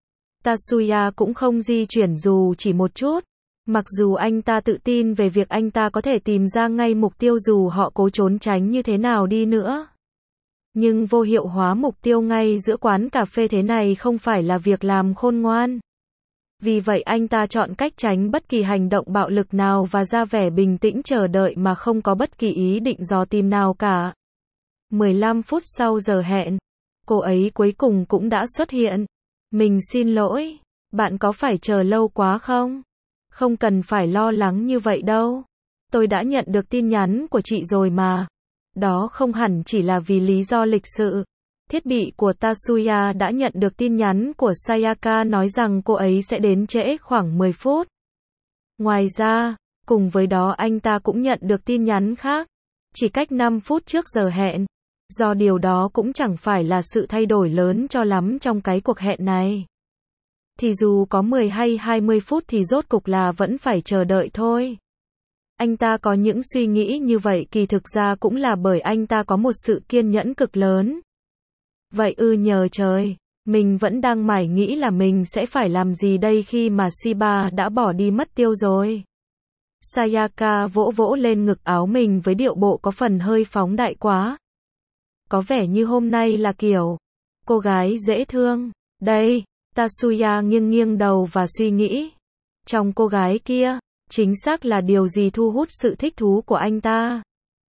Tatsuya cũng không di chuyển dù chỉ một chút. Mặc dù anh ta tự tin về việc anh ta có thể tìm ra ngay mục tiêu dù họ cố trốn tránh như thế nào đi nữa. Nhưng vô hiệu hóa mục tiêu ngay giữa quán cà phê thế này không phải là việc làm khôn ngoan. Vì vậy anh ta chọn cách tránh bất kỳ hành động bạo lực nào và ra vẻ bình tĩnh chờ đợi mà không có bất kỳ ý định dò tìm nào cả. mười lăm phút sau giờ hẹn, cô ấy cuối cùng cũng đã xuất hiện. Mình xin lỗi, bạn có phải chờ lâu quá không? Không cần phải lo lắng như vậy đâu. Tôi đã nhận được tin nhắn của chị rồi mà. Đó không hẳn chỉ là vì lý do lịch sự. Thiết bị của Tatsuya đã nhận được tin nhắn của Sayaka nói rằng cô ấy sẽ đến trễ khoảng mười phút. Ngoài ra, cùng với đó anh ta cũng nhận được tin nhắn khác, chỉ cách năm phút trước giờ hẹn. Do điều đó cũng chẳng phải là sự thay đổi lớn cho lắm trong cái cuộc hẹn này. Thì dù có mười hay hai mươi phút thì rốt cục là vẫn phải chờ đợi thôi. Anh ta có những suy nghĩ như vậy kỳ thực ra cũng là bởi anh ta có một sự kiên nhẫn cực lớn. Vậy ư nhờ trời, mình vẫn đang mải nghĩ là mình sẽ phải làm gì đây khi mà Shiba đã bỏ đi mất tiêu rồi. Sayaka vỗ vỗ lên ngực áo mình với điệu bộ có phần hơi phóng đại quá. Có vẻ như hôm nay là kiểu cô gái dễ thương. Đây, Tatsuya nghiêng nghiêng đầu và suy nghĩ. Trong cô gái kia, chính xác là điều gì thu hút sự thích thú của anh ta?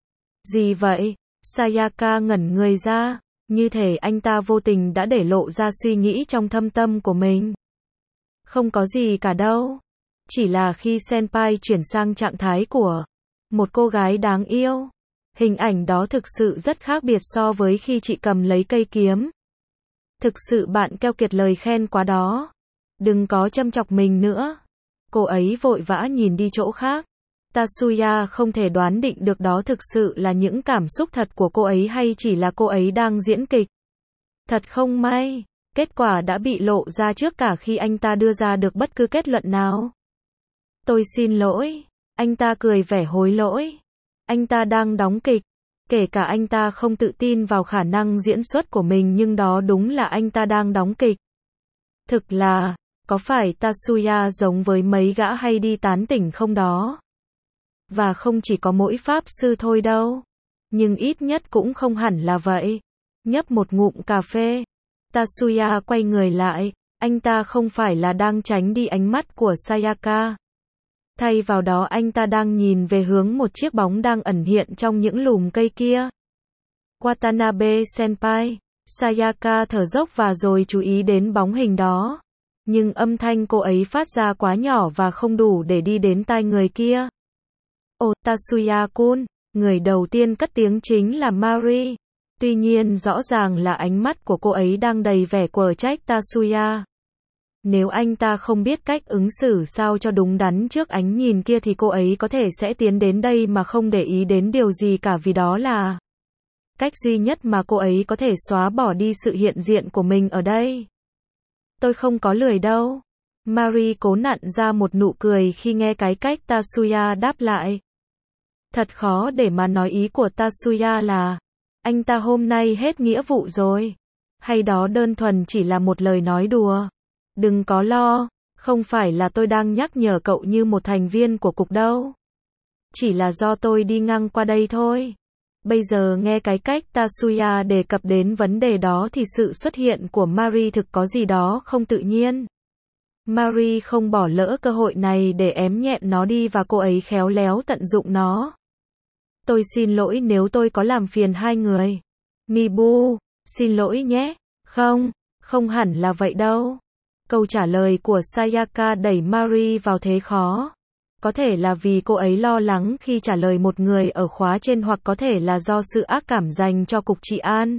Gì vậy? Sayaka ngẩn người ra, như thể anh ta vô tình đã để lộ ra suy nghĩ trong thâm tâm của mình. Không có gì cả đâu. Chỉ là khi Senpai chuyển sang trạng thái của một cô gái đáng yêu, Hình ảnh đó thực sự rất khác biệt so với khi chị cầm lấy cây kiếm. Thực sự bạn keo kiệt lời khen quá đó. Đừng có châm chọc mình nữa. Cô ấy vội vã nhìn đi chỗ khác. Tatsuya không thể đoán định được đó thực sự là những cảm xúc thật của cô ấy hay chỉ là cô ấy đang diễn kịch. Thật không may, kết quả đã bị lộ ra trước cả khi anh ta đưa ra được bất cứ kết luận nào. Tôi xin lỗi. Anh ta cười vẻ hối lỗi. Anh ta đang đóng kịch. Kể cả anh ta không tự tin vào khả năng diễn xuất của mình nhưng đó đúng là anh ta đang đóng kịch. Thực là, có phải Tatsuya giống với mấy gã hay đi tán tỉnh không đó? Và không chỉ có mỗi pháp sư thôi đâu. Nhưng ít nhất cũng không hẳn là vậy. Nhấp một ngụm cà phê. Tatsuya quay người lại. Anh ta không phải là đang tránh đi ánh mắt của Sayaka. Thay vào đó anh ta đang nhìn về hướng một chiếc bóng đang ẩn hiện trong những lùm cây kia. Watanabe senpai. Sayaka thở dốc và rồi chú ý đến bóng hình đó. Nhưng âm thanh cô ấy phát ra quá nhỏ và không đủ để đi đến tai người kia. Ồ, Tatsuya-kun. Người đầu tiên cất tiếng chính là Mari. Tuy nhiên rõ ràng là ánh mắt của cô ấy đang đầy vẻ quở trách Tatsuya. Nếu anh ta không biết cách ứng xử sao cho đúng đắn trước ánh nhìn kia thì cô ấy có thể sẽ tiến đến đây mà không để ý đến điều gì cả vì đó là cách duy nhất mà cô ấy có thể xóa bỏ đi sự hiện diện của mình ở đây. Tôi không có lười đâu. Mari cố nặn ra một nụ cười khi nghe cái cách Tatsuya đáp lại. Thật khó để mà nói ý của Tatsuya là anh ta hôm nay hết nghĩa vụ rồi. Hay đó đơn thuần chỉ là một lời nói đùa. Đừng có lo, không phải là tôi đang nhắc nhở cậu như một thành viên của cục đâu. Chỉ là do tôi đi ngang qua đây thôi. Bây giờ nghe cái cách Tatsuya đề cập đến vấn đề đó thì sự xuất hiện của Mari thực có gì đó không tự nhiên. Mari không bỏ lỡ cơ hội này để ém nhẹm nó đi và cô ấy khéo léo tận dụng nó. Tôi xin lỗi nếu tôi có làm phiền hai người. Mibu, xin lỗi nhé. Không, không hẳn là vậy đâu. Câu trả lời của Sayaka đẩy Mari vào thế khó. Có thể là vì cô ấy lo lắng khi trả lời một người ở khóa trên hoặc có thể là do sự ác cảm dành cho cục trị an.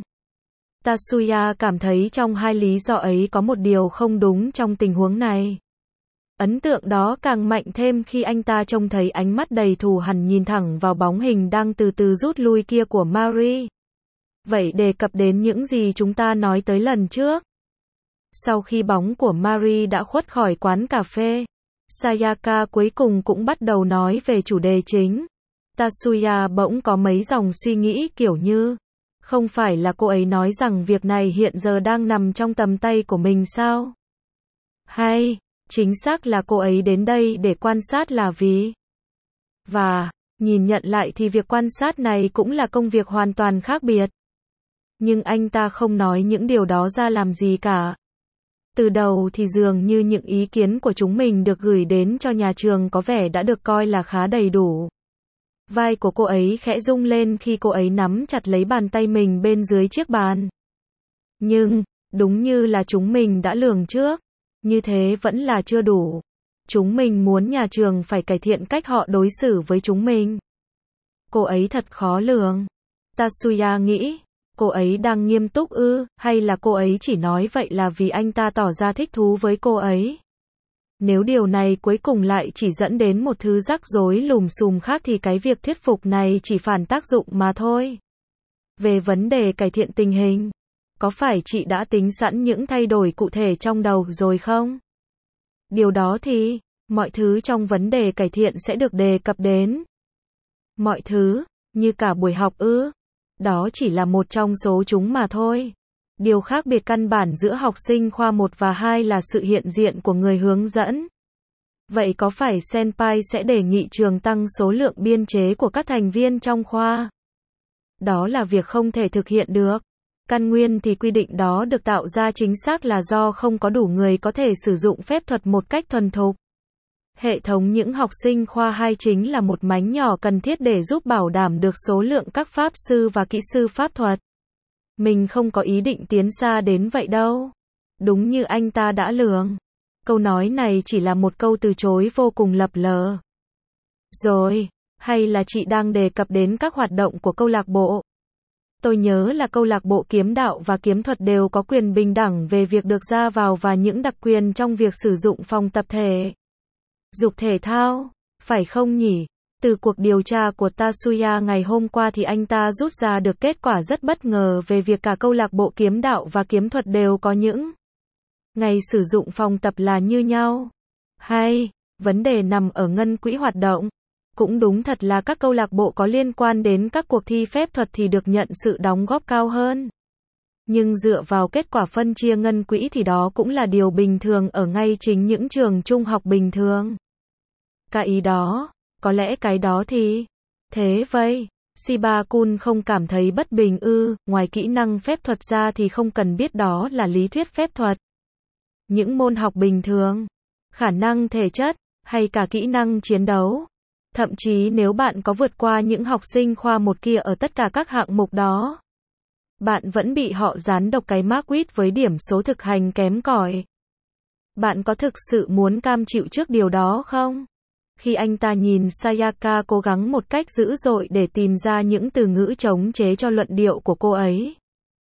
Tatsuya cảm thấy trong hai lý do ấy có một điều không đúng trong tình huống này. Ấn tượng đó càng mạnh thêm khi anh ta trông thấy ánh mắt đầy thù hằn nhìn thẳng vào bóng hình đang từ từ rút lui kia của Mari. Vậy đề cập đến những gì chúng ta nói tới lần trước. Sau khi bóng của Mari đã khuất khỏi quán cà phê, Sayaka cuối cùng cũng bắt đầu nói về chủ đề chính. Tatsuya bỗng có mấy dòng suy nghĩ kiểu như, không phải là cô ấy nói rằng việc này hiện giờ đang nằm trong tầm tay của mình sao? Hay, chính xác là cô ấy đến đây để quan sát là vì. Và, nhìn nhận lại thì việc quan sát này cũng là công việc hoàn toàn khác biệt. Nhưng anh ta không nói những điều đó ra làm gì cả. Từ đầu thì dường như những ý kiến của chúng mình được gửi đến cho nhà trường có vẻ đã được coi là khá đầy đủ. Vai của cô ấy khẽ rung lên khi cô ấy nắm chặt lấy bàn tay mình bên dưới chiếc bàn. Nhưng, đúng như là chúng mình đã lường trước, như thế vẫn là chưa đủ. Chúng mình muốn nhà trường phải cải thiện cách họ đối xử với chúng mình. Cô ấy thật khó lường. Tatsuya nghĩ, cô ấy đang nghiêm túc ư, hay là cô ấy chỉ nói vậy là vì anh ta tỏ ra thích thú với cô ấy? Nếu điều này cuối cùng lại chỉ dẫn đến một thứ rắc rối lùm xùm khác thì cái việc thuyết phục này chỉ phản tác dụng mà thôi. Về vấn đề cải thiện tình hình, có phải chị đã tính sẵn những thay đổi cụ thể trong đầu rồi không? Điều đó thì, mọi thứ trong vấn đề cải thiện sẽ được đề cập đến. Mọi thứ, như cả buổi học ư? Đó chỉ là một trong số chúng mà thôi. Điều khác biệt căn bản giữa học sinh khoa một và hai là sự hiện diện của người hướng dẫn. Vậy có phải Senpai sẽ đề nghị trường tăng số lượng biên chế của các thành viên trong khoa? Đó là việc không thể thực hiện được. Căn nguyên thì quy định đó được tạo ra chính xác là do không có đủ người có thể sử dụng phép thuật một cách thuần thục. Hệ thống những học sinh khoa hai chính là một mánh nhỏ cần thiết để giúp bảo đảm được số lượng các pháp sư và kỹ sư pháp thuật. Mình không có ý định tiến xa đến vậy đâu. Đúng như anh ta đã lường. Câu nói này chỉ là một câu từ chối vô cùng lập lờ. Rồi, Hay là chị đang đề cập đến các hoạt động của câu lạc bộ? Tôi nhớ là câu lạc bộ kiếm đạo và kiếm thuật đều có quyền bình đẳng về việc được ra vào và những đặc quyền trong việc sử dụng phòng tập thể dục thể thao, phải không nhỉ? Từ cuộc điều tra của Tatsuya ngày hôm qua thì anh ta rút ra được kết quả rất bất ngờ về việc cả câu lạc bộ kiếm đạo và kiếm thuật đều có những ngày sử dụng phòng tập là như nhau. Hay, vấn đề nằm ở ngân quỹ hoạt động. Cũng đúng thật là các câu lạc bộ có liên quan đến các cuộc thi phép thuật thì được nhận sự đóng góp cao hơn. Nhưng dựa vào kết quả phân chia ngân quỹ thì đó cũng là điều bình thường ở ngay chính những trường trung học bình thường. Cái ý đó, có lẽ cái đó thì... Thế vậy, Shiba-kun không cảm thấy bất bình ư, ngoài kỹ năng phép thuật ra thì không cần biết đó là lý thuyết phép thuật. Những môn học bình thường, khả năng thể chất, hay cả kỹ năng chiến đấu. Thậm chí nếu bạn có vượt qua những học sinh khoa một kia ở tất cả các hạng mục đó, bạn vẫn bị họ dán độc cái mác quýt với điểm số thực hành kém cỏi. Bạn có thực sự muốn cam chịu trước điều đó không? Khi anh ta nhìn Sayaka cố gắng một cách dữ dội để tìm ra những từ ngữ chống chế cho luận điệu của cô ấy,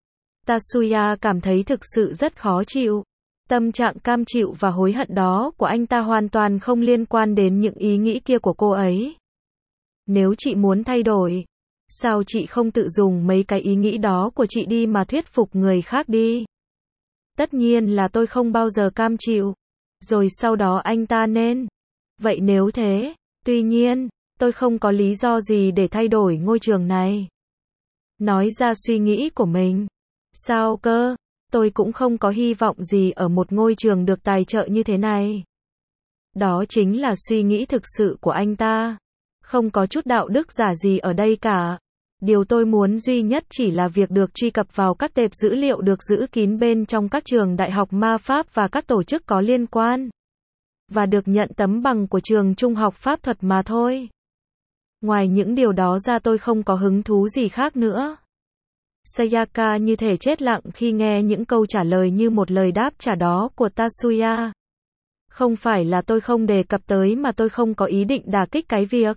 Tatsuya cảm thấy thực sự rất khó chịu. Tâm trạng cam chịu và hối hận đó của anh ta hoàn toàn không liên quan đến những ý nghĩ kia của cô ấy. Nếu chị muốn thay đổi, sao chị không tự dùng mấy cái ý nghĩ đó của chị đi mà thuyết phục người khác đi? Tất nhiên là tôi không bao giờ cam chịu. Rồi sau đó anh ta nên. Vậy nếu thế, tuy nhiên, tôi không có lý do gì để thay đổi ngôi trường này. Nói ra suy nghĩ của mình. Sao cơ? Tôi cũng không có hy vọng gì ở một ngôi trường được tài trợ như thế này. Đó chính là suy nghĩ thực sự của anh ta. Không có chút đạo đức giả gì ở đây cả. Điều tôi muốn duy nhất chỉ là việc được truy cập vào các tệp dữ liệu được giữ kín bên trong các trường đại học ma pháp và các tổ chức có liên quan. Và được nhận tấm bằng của trường trung học pháp thuật mà thôi. Ngoài những điều đó ra tôi không có hứng thú gì khác nữa. Sayaka như thể chết lặng khi nghe những câu trả lời như một lời đáp trả đó của Tatsuya. Không phải là tôi không đề cập tới mà tôi không có ý định đả kích cái việc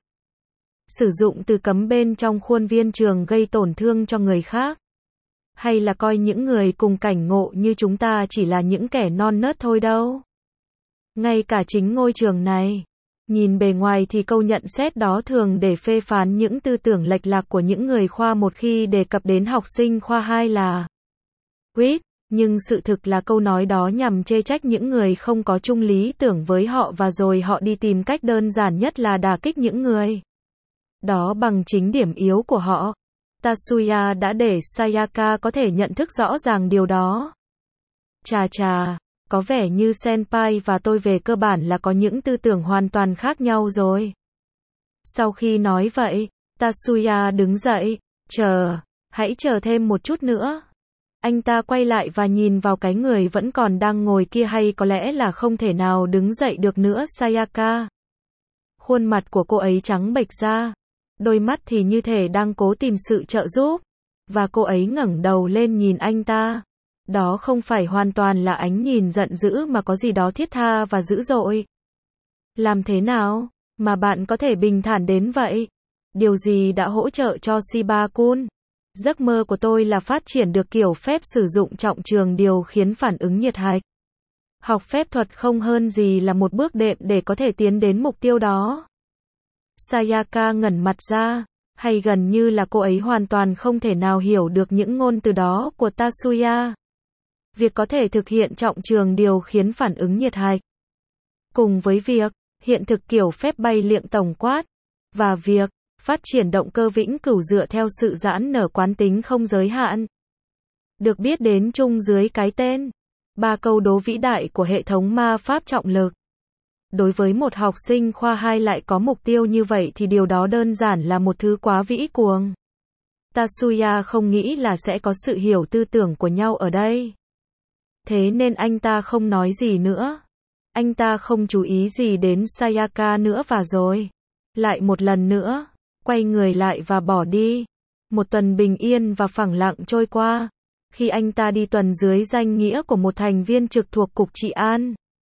sử dụng từ cấm bên trong khuôn viên trường gây tổn thương cho người khác. Hay là coi những người cùng cảnh ngộ như chúng ta chỉ là những kẻ non nớt thôi đâu. Ngay cả chính ngôi trường này, nhìn bề ngoài thì câu nhận xét đó thường để phê phán những tư tưởng lệch lạc của những người khoa một khi đề cập đến học sinh khoa hai là quýt, nhưng sự thực là câu nói đó nhằm chê trách những người không có chung lý tưởng với họ và rồi họ đi tìm cách đơn giản nhất là đả kích những người đó bằng chính điểm yếu của họ. Tatsuya đã để Sayaka có thể nhận thức rõ ràng điều đó. Chà chà, có vẻ như Senpai và tôi về cơ bản là có những tư tưởng hoàn toàn khác nhau rồi. Sau khi nói vậy, Tatsuya đứng dậy, chờ, hãy chờ thêm một chút nữa. Anh ta quay lại và nhìn vào cái người vẫn còn đang ngồi kia hay có lẽ là không thể nào đứng dậy được nữa Sayaka. Khuôn mặt của cô ấy trắng bệch ra, đôi mắt thì như thể đang cố tìm sự trợ giúp, và cô ấy ngẩng đầu lên nhìn anh ta. Đó không phải hoàn toàn là ánh nhìn giận dữ mà có gì đó thiết tha và dữ dội. Làm thế nào mà bạn có thể bình thản đến vậy? Điều gì đã hỗ trợ cho Shiba-kun? Giấc mơ của tôi là phát triển được kiểu phép sử dụng trọng trường điều khiến phản ứng nhiệt hạch. Học phép thuật không hơn gì là một bước đệm để có thể tiến đến mục tiêu đó. Sayaka ngẩn mặt ra, hay gần như là cô ấy hoàn toàn không thể nào hiểu được những ngôn từ đó của Tatsuya. Việc có thể thực hiện trọng trường điều khiến phản ứng nhiệt hạch, cùng với việc hiện thực kiểu phép bay liệng tổng quát, và việc phát triển động cơ vĩnh cửu dựa theo sự giãn nở quán tính không giới hạn, được biết đến chung dưới cái tên ba câu đố vĩ đại của hệ thống ma pháp trọng lực. Đối với một học sinh khoa hai lại có mục tiêu như vậy thì điều đó đơn giản là một thứ quá vĩ cuồng. Tatsuya không nghĩ là sẽ có sự hiểu tư tưởng của nhau ở đây. Thế nên anh ta không nói gì nữa. Anh ta không chú ý gì đến Sayaka nữa và rồi lại một lần nữa quay người lại và bỏ đi. Một tuần bình yên và phẳng lặng trôi qua. Khi anh ta đi tuần dưới danh nghĩa của một thành viên trực thuộc Cục Trị an,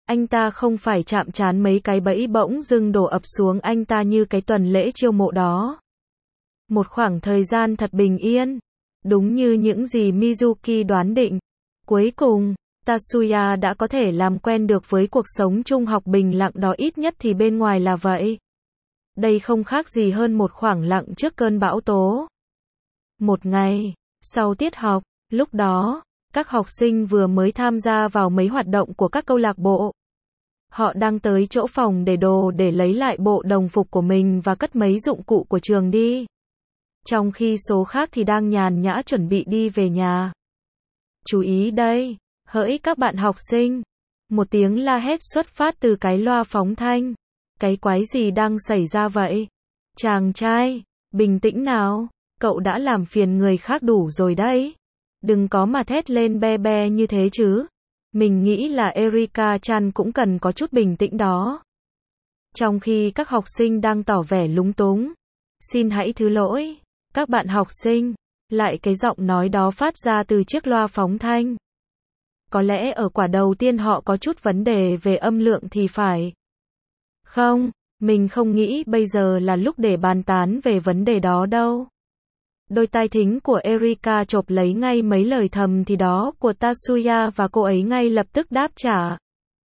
Anh ta không phải chạm trán mấy cái bẫy bỗng dưng đổ ập xuống anh ta như cái tuần lễ chiêu mộ đó. Một khoảng thời gian thật bình yên. Đúng như những gì Mizuki đoán định. Cuối cùng, Tatsuya đã có thể làm quen được với cuộc sống trung học bình lặng đó, ít nhất thì bên ngoài là vậy. Đây không khác gì hơn một khoảng lặng trước cơn bão tố. Một ngày, sau tiết học, lúc đó, các học sinh vừa mới tham gia vào mấy hoạt động của các câu lạc bộ. Họ đang tới chỗ phòng để đồ để lấy lại bộ đồng phục của mình và cất mấy dụng cụ của trường đi. Trong khi số khác thì đang nhàn nhã chuẩn bị đi về nhà. Chú ý đây, hỡi các bạn học sinh. Một tiếng la hét xuất phát từ cái loa phóng thanh. Cái quái gì đang xảy ra vậy? Chàng trai, bình tĩnh nào, cậu đã làm phiền người khác đủ rồi đấy. Đừng có mà thét lên be be như thế chứ. Mình nghĩ là Erika-chan cũng cần có chút bình tĩnh đó. Trong khi các học sinh đang tỏ vẻ lúng túng. Xin hãy thứ lỗi, các bạn học sinh. Lại cái giọng nói đó phát ra từ chiếc loa phóng thanh. Có lẽ ở quả đầu tiên họ có chút vấn đề về âm lượng thì phải. Không, mình không nghĩ bây giờ là lúc để bàn tán về vấn đề đó đâu. Đôi tai thính của Erika chộp lấy ngay mấy lời thầm thì đó của Tatsuya và cô ấy ngay lập tức đáp trả.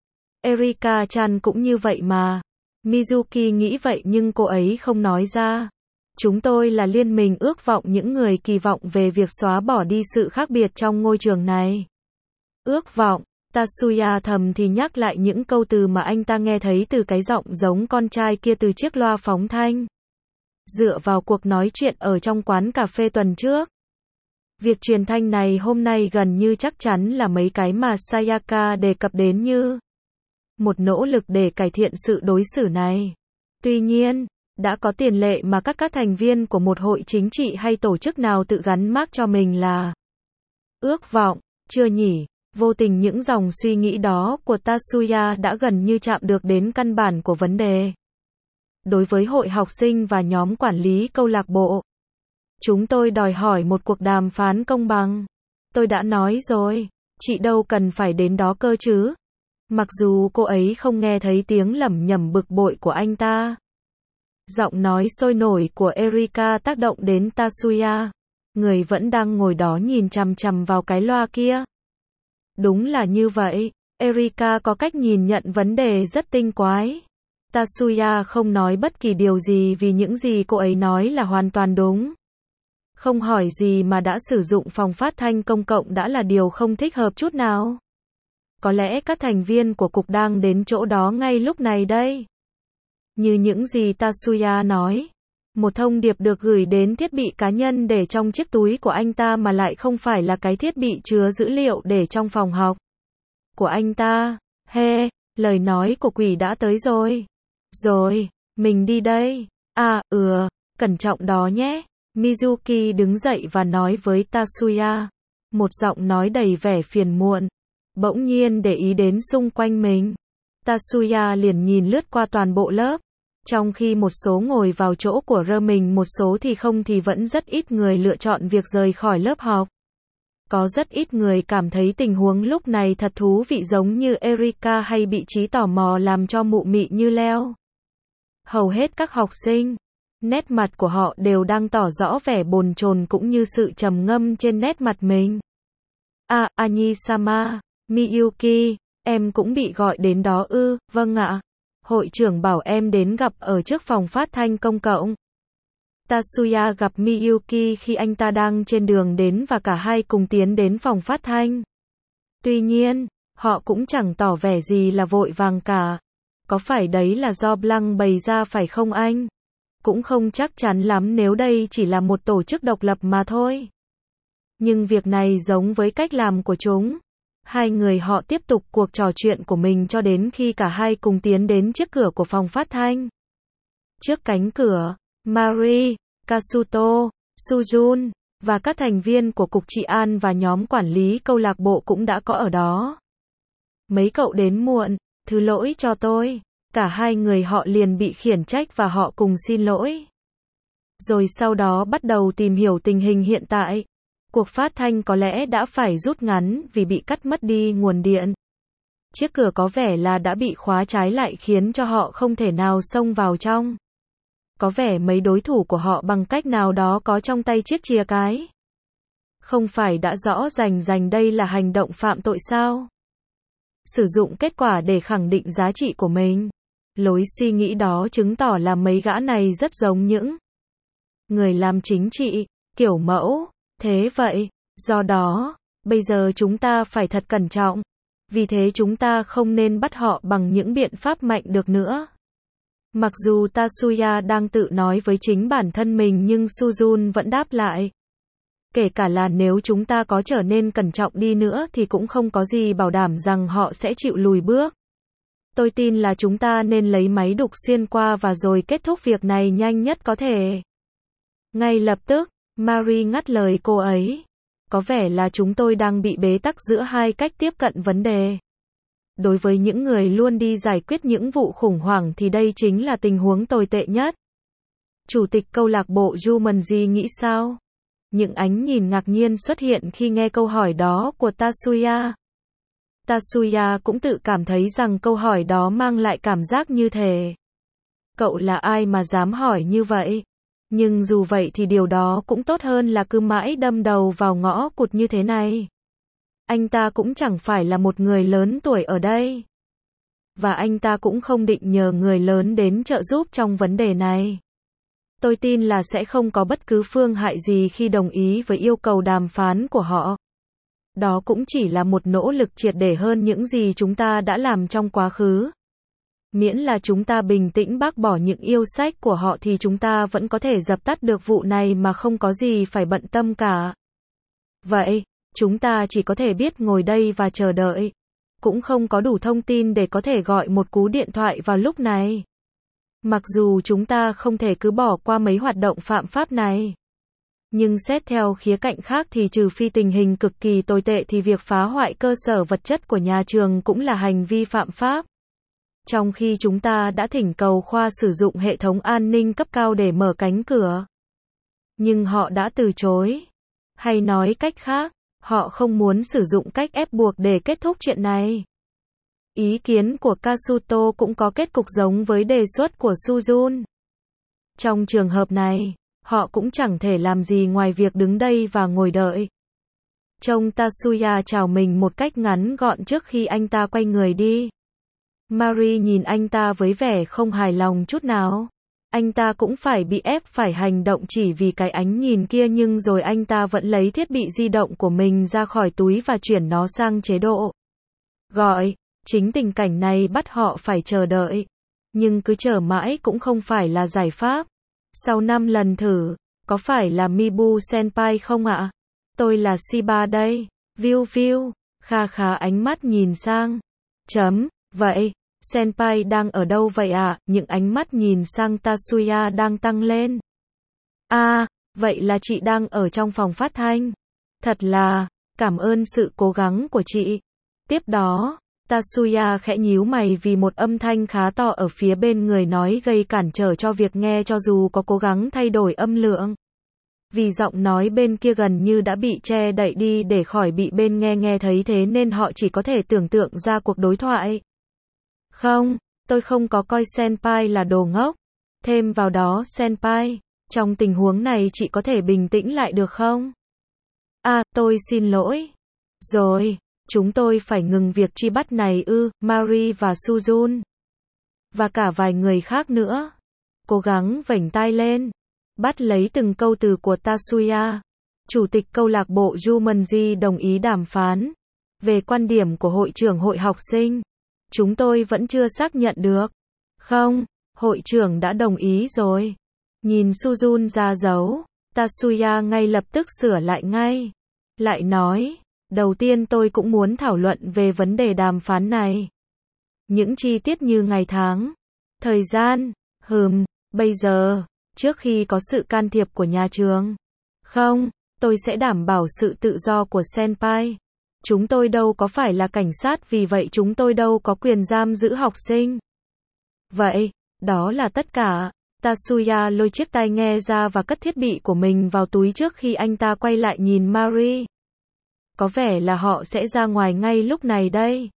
Erika-chan cũng như vậy mà. Mizuki nghĩ vậy nhưng cô ấy không nói ra. Chúng tôi là liên minh ước vọng những người kỳ vọng về việc xóa bỏ đi sự khác biệt trong ngôi trường này. Ước vọng, Tatsuya thầm thì nhắc lại những câu từ mà anh ta nghe thấy từ cái giọng giống con trai kia từ chiếc loa phóng thanh. Dựa vào cuộc nói chuyện ở trong quán cà phê tuần trước. Việc truyền thanh này hôm nay gần như chắc chắn là mấy cái mà Sayaka đề cập đến như một nỗ lực để cải thiện sự đối xử này. Tuy nhiên, đã có tiền lệ mà các các thành viên của một hội chính trị hay tổ chức nào tự gắn mác cho mình là ước vọng, chưa nhỉ? Vô tình những dòng suy nghĩ đó của Tatsuya đã gần như chạm được đến căn bản của vấn đề. Đối với hội học sinh và nhóm quản lý câu lạc bộ, chúng tôi đòi hỏi một cuộc đàm phán công bằng. Tôi đã nói rồi, chị đâu cần phải đến đó cơ chứ. Mặc dù cô ấy không nghe thấy tiếng lẩm nhẩm bực bội của anh ta. Giọng nói sôi nổi của Erika tác động đến Tatsuya. Người vẫn đang ngồi đó nhìn chằm chằm vào cái loa kia. Đúng là như vậy, Erika có cách nhìn nhận vấn đề rất tinh quái. Tatsuya không nói bất kỳ điều gì vì những gì cô ấy nói là hoàn toàn đúng. Không hỏi gì mà đã sử dụng phòng phát thanh công cộng đã là điều không thích hợp chút nào. Có lẽ các thành viên của cục đang đến chỗ đó ngay lúc này đây. Như những gì Tatsuya nói, một thông điệp được gửi đến thiết bị cá nhân để trong chiếc túi của anh ta mà lại không phải là cái thiết bị chứa dữ liệu để trong phòng học của anh ta. He, lời nói của quỷ đã tới rồi. Rồi, mình đi đây. À, ừ, cẩn trọng đó nhé. Mizuki đứng dậy và nói với Tatsuya. Một giọng nói đầy vẻ phiền muộn. Bỗng nhiên để ý đến xung quanh mình. Tatsuya liền nhìn lướt qua toàn bộ lớp. Trong khi một số ngồi vào chỗ của rơ mình, một số thì không thì vẫn rất ít người lựa chọn việc rời khỏi lớp học. Có rất ít người cảm thấy tình huống lúc này thật thú vị giống như Erika hay bị trí tò mò làm cho mụ mị như leo. Hầu hết các học sinh, nét mặt của họ đều đang tỏ rõ vẻ bồn chồn cũng như sự trầm ngâm trên nét mặt mình. À, Anyi-sama, Miyuki, em cũng bị gọi đến đó ư? Vâng ạ. Hội trưởng bảo em đến gặp ở trước phòng phát thanh công cộng. Tatsuya gặp Miyuki khi anh ta đang trên đường đến và cả hai cùng tiến đến phòng phát thanh. Tuy nhiên, họ cũng chẳng tỏ vẻ gì là vội vàng cả. Có phải đấy là do Blanc bày ra phải không anh? Cũng không chắc chắn lắm nếu đây chỉ là một tổ chức độc lập mà thôi. Nhưng việc này giống với cách làm của chúng. Hai người họ tiếp tục cuộc trò chuyện của mình cho đến khi cả hai cùng tiến đến trước cửa của phòng phát thanh. Trước cánh cửa, Mari, Kasuto, Sujun và các thành viên của cục trị an và nhóm quản lý câu lạc bộ cũng đã có ở đó. Mấy cậu đến muộn, thứ lỗi cho tôi. Cả hai người họ liền bị khiển trách và họ cùng xin lỗi. Rồi sau đó bắt đầu tìm hiểu tình hình hiện tại. Cuộc phát thanh có lẽ đã phải rút ngắn vì bị cắt mất đi nguồn điện. Chiếc cửa có vẻ là đã bị khóa trái lại khiến cho họ không thể nào xông vào trong. Có vẻ mấy đối thủ của họ bằng cách nào đó có trong tay chiếc chìa cái. Không phải đã rõ rành rành đây là hành động phạm tội sao? Sử dụng kết quả để khẳng định giá trị của mình. Lối suy nghĩ đó chứng tỏ là mấy gã này rất giống những người làm chính trị, kiểu mẫu. Thế vậy, do đó, bây giờ chúng ta phải thật cẩn trọng. Vì thế chúng ta không nên bắt họ bằng những biện pháp mạnh được nữa. Mặc dù Tatsuya đang tự nói với chính bản thân mình nhưng Suzun vẫn đáp lại. Kể cả là nếu chúng ta có trở nên cẩn trọng đi nữa thì cũng không có gì bảo đảm rằng họ sẽ chịu lùi bước. Tôi tin là chúng ta nên lấy máy đục xuyên qua và rồi kết thúc việc này nhanh nhất có thể. Ngay lập tức, Mary ngắt lời cô ấy. Có vẻ là chúng tôi đang bị bế tắc giữa hai cách tiếp cận vấn đề. Đối với những người luôn đi giải quyết những vụ khủng hoảng thì đây chính là tình huống tồi tệ nhất. Chủ tịch câu lạc bộ Jumanji nghĩ sao? Những ánh nhìn ngạc nhiên xuất hiện khi nghe câu hỏi đó của Tatsuya. Tatsuya cũng tự cảm thấy rằng câu hỏi đó mang lại cảm giác như thể. Cậu là ai mà dám hỏi như vậy? Nhưng dù vậy thì điều đó cũng tốt hơn là cứ mãi đâm đầu vào ngõ cụt như thế này. Anh ta cũng chẳng phải là một người lớn tuổi ở đây. Và anh ta cũng không định nhờ người lớn đến trợ giúp trong vấn đề này. Tôi tin là sẽ không có bất cứ phương hại gì khi đồng ý với yêu cầu đàm phán của họ. Đó cũng chỉ là một nỗ lực triệt để hơn những gì chúng ta đã làm trong quá khứ. Miễn là chúng ta bình tĩnh bác bỏ những yêu sách của họ thì chúng ta vẫn có thể dập tắt được vụ này mà không có gì phải bận tâm cả. Vậy, chúng ta chỉ có thể biết ngồi đây và chờ đợi. Cũng không có đủ thông tin để có thể gọi một cú điện thoại vào lúc này. Mặc dù chúng ta không thể cứ bỏ qua mấy hoạt động phạm pháp này. Nhưng xét theo khía cạnh khác thì trừ phi tình hình cực kỳ tồi tệ thì việc phá hoại cơ sở vật chất của nhà trường cũng là hành vi phạm pháp. Trong khi chúng ta đã thỉnh cầu khoa sử dụng hệ thống an ninh cấp cao để mở cánh cửa. Nhưng họ đã từ chối. Hay nói cách khác, họ không muốn sử dụng cách ép buộc để kết thúc chuyện này. Ý kiến của Kasuto cũng có kết cục giống với đề xuất của Suzun. Trong trường hợp này, họ cũng chẳng thể làm gì ngoài việc đứng đây và ngồi đợi. Trông Tatsuya chào mình một cách ngắn gọn trước khi anh ta quay người đi. Mary nhìn anh ta với vẻ không hài lòng chút nào. Anh ta cũng phải bị ép phải hành động chỉ vì cái ánh nhìn kia nhưng rồi anh ta vẫn lấy thiết bị di động của mình ra khỏi túi và chuyển nó sang chế độ gọi. Chính tình cảnh này bắt họ phải chờ đợi. Nhưng cứ chờ mãi cũng không phải là giải pháp. Sau năm lần thử, có phải là Mibu Senpai không ạ? Tôi là Shiba đây. Viu viu, kha khá ánh mắt nhìn sang. Chấm, vậy, Senpai đang ở đâu vậy ạ? À? Những ánh mắt nhìn sang Tatsuya đang tăng lên. À, vậy là chị đang ở trong phòng phát thanh. Thật là, cảm ơn sự cố gắng của chị. Tiếp đó, Tatsuya khẽ nhíu mày vì một âm thanh khá to ở phía bên người nói gây cản trở cho việc nghe cho dù có cố gắng thay đổi âm lượng. Vì giọng nói bên kia gần như đã bị che đậy đi để khỏi bị bên nghe nghe thấy thế nên họ chỉ có thể tưởng tượng ra cuộc đối thoại. Không, tôi không có coi Senpai là đồ ngốc. Thêm vào đó Senpai, trong tình huống này chị có thể bình tĩnh lại được không? À, tôi xin lỗi. Rồi. Chúng tôi phải ngừng việc truy bắt này ư, Mary và Suzun. Và cả vài người khác nữa. Cố gắng vểnh tai lên. Bắt lấy từng câu từ của Tatsuya. Chủ tịch câu lạc bộ Jumanji đồng ý đàm phán. Về quan điểm của hội trưởng hội học sinh. Chúng tôi vẫn chưa xác nhận được. Không, hội trưởng đã đồng ý rồi. Nhìn Suzun ra dấu. Tatsuya ngay lập tức sửa lại ngay. Lại nói. Đầu tiên tôi cũng muốn thảo luận về vấn đề đàm phán này. Những chi tiết như ngày tháng, thời gian, hừm, bây giờ, trước khi có sự can thiệp của nhà trường. Không, tôi sẽ đảm bảo sự tự do của Senpai. Chúng tôi đâu có phải là cảnh sát vì vậy chúng tôi đâu có quyền giam giữ học sinh. Vậy, đó là tất cả. Tatsuya lôi chiếc tai nghe ra và cất thiết bị của mình vào túi trước khi anh ta quay lại nhìn Mary. Có vẻ là họ sẽ ra ngoài ngay lúc này đây.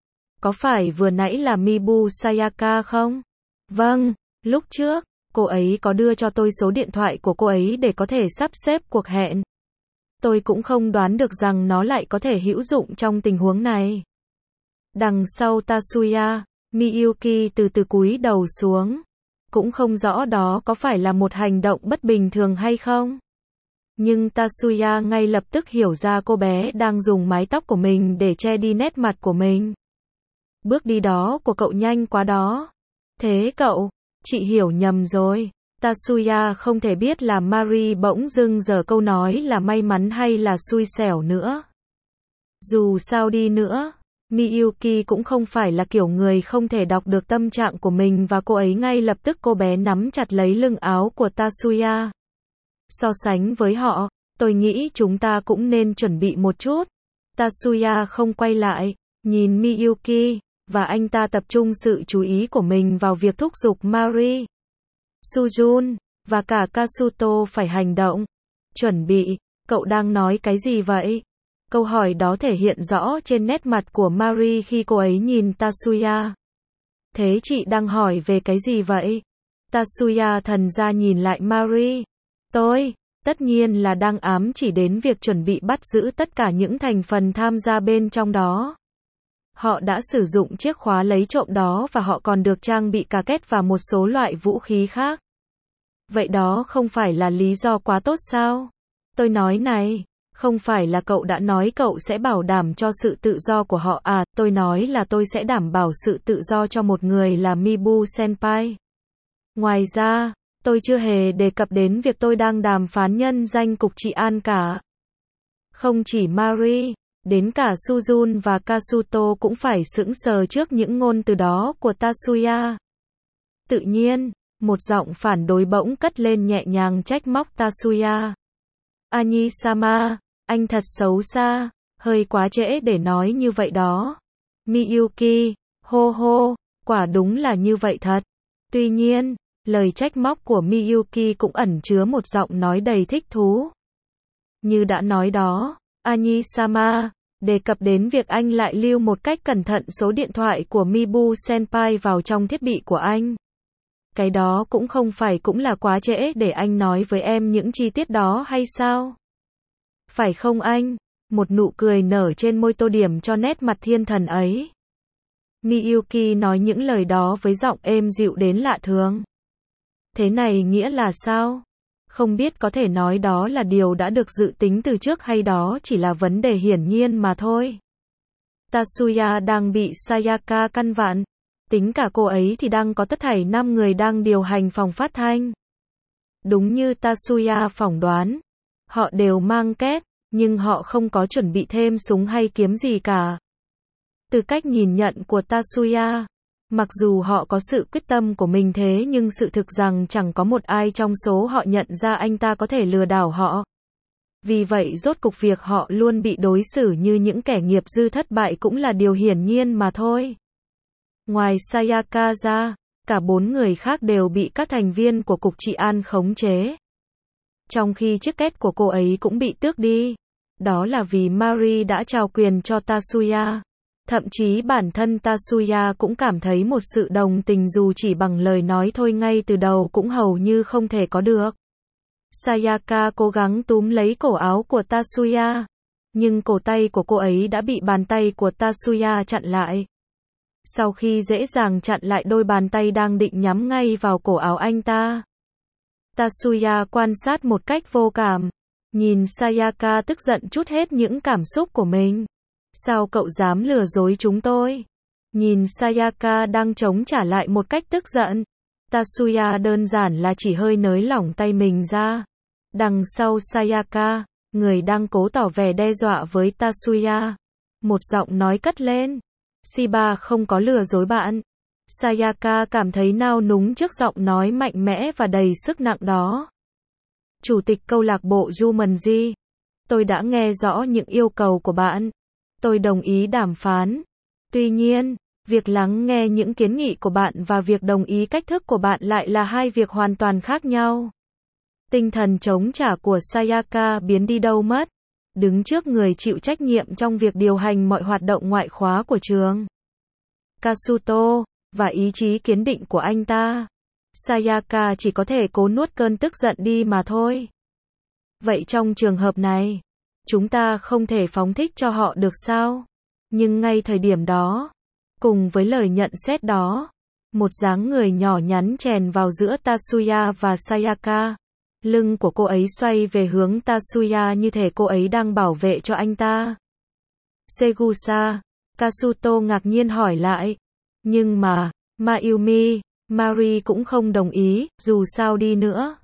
Có phải vừa nãy là Mibu Sayaka không? Vâng, lúc trước, cô ấy có đưa cho tôi số điện thoại của cô ấy để có thể sắp xếp cuộc hẹn. Tôi cũng không đoán được rằng nó lại có thể hữu dụng trong tình huống này. Đằng sau Tatsuya, Miyuki từ từ cúi đầu xuống. Cũng không rõ đó có phải là một hành động bất bình thường hay không. Nhưng Tatsuya ngay lập tức hiểu ra cô bé đang dùng mái tóc của mình để che đi nét mặt của mình. Bước đi đó của cậu nhanh quá đó. Thế cậu, chị hiểu nhầm rồi. Tatsuya không thể biết là Mari bỗng dưng giờ câu nói là may mắn hay là xui xẻo nữa. Dù sao đi nữa, Miyuki cũng không phải là kiểu người không thể đọc được tâm trạng của mình và cô ấy ngay lập tức cô bé nắm chặt lấy lưng áo của Tatsuya. So sánh với họ, tôi nghĩ chúng ta cũng nên chuẩn bị một chút. Tatsuya không quay lại, nhìn Miyuki, và anh ta tập trung sự chú ý của mình vào việc thúc giục Mari, Sujun, và cả Kasuto phải hành động. Chuẩn bị, cậu đang nói cái gì vậy? Câu hỏi đó thể hiện rõ trên nét mặt của Mari khi cô ấy nhìn Tatsuya. Thế chị đang hỏi về cái gì vậy? Tatsuya thần ra nhìn lại Mari. Tôi, tất nhiên là đang ám chỉ đến việc chuẩn bị bắt giữ tất cả những thành phần tham gia bên trong đó. Họ đã sử dụng chiếc khóa lấy trộm đó và họ còn được trang bị cà két và một số loại vũ khí khác. Vậy đó không phải là lý do quá tốt sao? Tôi nói này, không phải là cậu đã nói cậu sẽ bảo đảm cho sự tự do của họ à, tôi nói là tôi sẽ đảm bảo sự tự do cho một người là Mibu Senpai. Ngoài ra, tôi chưa hề đề cập đến việc tôi đang đàm phán nhân danh cục trị an cả. Không chỉ Mari, đến cả Sujun và Kasuto cũng phải sững sờ trước những ngôn từ đó của Tatsuya. Tự nhiên, một giọng phản đối bỗng cất lên nhẹ nhàng trách móc Tatsuya. Ani-sama, anh thật xấu xa, hơi quá trễ để nói như vậy đó. Miyuki, hô hô, quả đúng là như vậy thật. Tuy nhiên, lời trách móc của Miyuki cũng ẩn chứa một giọng nói đầy thích thú. Như đã nói đó, Ani-sama, đề cập đến việc anh lại lưu một cách cẩn thận số điện thoại của Mibu Senpai vào trong thiết bị của anh. Cái đó cũng không phải cũng là quá trễ để anh nói với em những chi tiết đó hay sao? Phải không anh? Một nụ cười nở trên môi tô điểm cho nét mặt thiên thần ấy. Miyuki nói những lời đó với giọng êm dịu đến lạ thường. Thế này nghĩa là sao? Không biết có thể nói đó là điều đã được dự tính từ trước hay đó chỉ là vấn đề hiển nhiên mà thôi. Tatsuya đang bị Sayaka căn vặn. Tính cả cô ấy thì đang có tất thảy năm người đang điều hành phòng phát thanh. Đúng như Tatsuya phỏng đoán. Họ đều mang két, nhưng họ không có chuẩn bị thêm súng hay kiếm gì cả. Từ cách nhìn nhận của Tatsuya, mặc dù họ có sự quyết tâm của mình thế nhưng sự thực rằng chẳng có một ai trong số họ nhận ra anh ta có thể lừa đảo họ. Vì vậy rốt cục việc họ luôn bị đối xử như những kẻ nghiệp dư thất bại cũng là điều hiển nhiên mà thôi. Ngoài Sayaka ra, cả bốn người khác đều bị các thành viên của cục trị an khống chế. Trong khi chiếc két của cô ấy cũng bị tước đi. Đó là vì Mari đã trao quyền cho Tatsuya. Thậm chí bản thân Tatsuya cũng cảm thấy một sự đồng tình dù chỉ bằng lời nói thôi ngay từ đầu cũng hầu như không thể có được. Sayaka cố gắng túm lấy cổ áo của Tatsuya. Nhưng cổ tay của cô ấy đã bị bàn tay của Tatsuya chặn lại. Sau khi dễ dàng chặn lại đôi bàn tay đang định nhắm ngay vào cổ áo anh ta, Tatsuya quan sát một cách vô cảm. Nhìn Sayaka tức giận trút hết những cảm xúc của mình. Sao cậu dám lừa dối chúng tôi? Nhìn Sayaka đang chống trả lại một cách tức giận. Tatsuya đơn giản là chỉ hơi nới lỏng tay mình ra. Đằng sau Sayaka, người đang cố tỏ vẻ đe dọa với Tatsuya. Một giọng nói cất lên. Shiba không có lừa dối bạn. Sayaka cảm thấy nao núng trước giọng nói mạnh mẽ và đầy sức nặng đó. Chủ tịch câu lạc bộ Jumanji. Tôi đã nghe rõ những yêu cầu của bạn. Tôi đồng ý đàm phán. Tuy nhiên, việc lắng nghe những kiến nghị của bạn và việc đồng ý cách thức của bạn lại là hai việc hoàn toàn khác nhau. Tinh thần chống trả của Sayaka biến đi đâu mất? Đứng trước người chịu trách nhiệm trong việc điều hành mọi hoạt động ngoại khóa của trường. Kasuto, và ý chí kiên định của anh ta. Sayaka chỉ có thể cố nuốt cơn tức giận đi mà thôi. Vậy trong trường hợp này, chúng ta không thể phóng thích cho họ được sao? Nhưng ngay thời điểm đó, cùng với lời nhận xét đó, một dáng người nhỏ nhắn chèn vào giữa Tatsuya và Sayaka. Lưng của cô ấy xoay về hướng Tatsuya như thể cô ấy đang bảo vệ cho anh ta. Segusa, Kasuto ngạc nhiên hỏi lại. Nhưng mà, Mayumi, Mari cũng không đồng ý, dù sao đi nữa.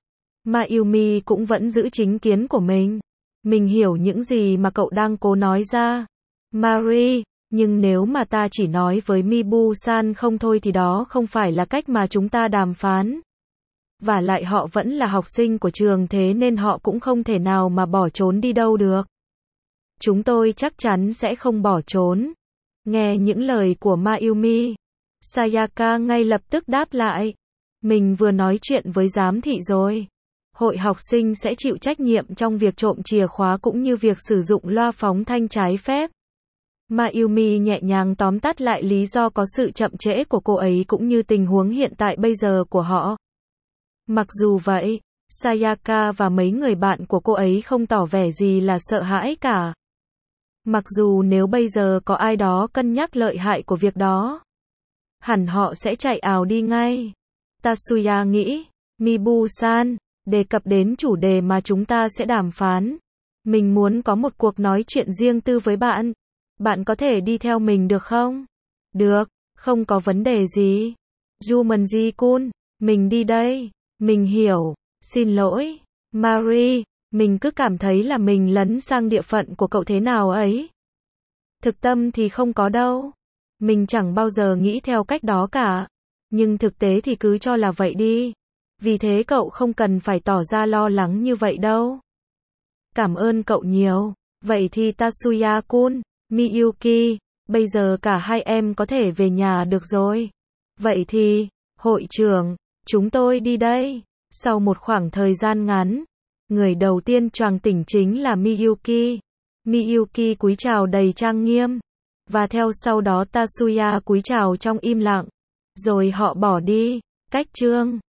Mayumi cũng vẫn giữ chính kiến của mình. Mình hiểu những gì mà cậu đang cố nói ra. Mari, nhưng nếu mà ta chỉ nói với Mibu-san không thôi thì đó không phải là cách mà chúng ta đàm phán. Và lại họ vẫn là học sinh của trường thế nên họ cũng không thể nào mà bỏ trốn đi đâu được. Chúng tôi chắc chắn sẽ không bỏ trốn. Nghe những lời của Mayumi, Sayaka ngay lập tức đáp lại. Mình vừa nói chuyện với giám thị rồi. Hội học sinh sẽ chịu trách nhiệm trong việc trộm chìa khóa cũng như việc sử dụng loa phóng thanh trái phép. Mayumi nhẹ nhàng tóm tắt lại lý do có sự chậm trễ của cô ấy cũng như tình huống hiện tại bây giờ của họ. Mặc dù vậy, Sayaka và mấy người bạn của cô ấy không tỏ vẻ gì là sợ hãi cả. Mặc dù nếu bây giờ có ai đó cân nhắc lợi hại của việc đó, hẳn họ sẽ chạy ào đi ngay. Tatsuya nghĩ, Mibu-san, đề cập đến chủ đề mà chúng ta sẽ đàm phán. Mình muốn có một cuộc nói chuyện riêng tư với bạn. Bạn có thể đi theo mình được không? Được, không có vấn đề gì. Jumanji-kun, mình đi đây. Mình hiểu, xin lỗi. Mari, mình cứ cảm thấy là mình lấn sang địa phận của cậu thế nào ấy. Thực tâm thì không có đâu. Mình chẳng bao giờ nghĩ theo cách đó cả. Nhưng thực tế thì cứ cho là vậy đi. Vì thế cậu không cần phải tỏ ra lo lắng như vậy đâu. Cảm ơn cậu nhiều. Vậy thì Tatsuya-kun, Miyuki, bây giờ cả hai em có thể về nhà được rồi. Vậy thì, hội trưởng, chúng tôi đi đây. Sau một khoảng thời gian ngắn, người đầu tiên choàng tỉnh chính là Miyuki. Miyuki cúi chào đầy trang nghiêm. Và theo sau đó Tatsuya cúi chào trong im lặng. Rồi họ bỏ đi. Cách chương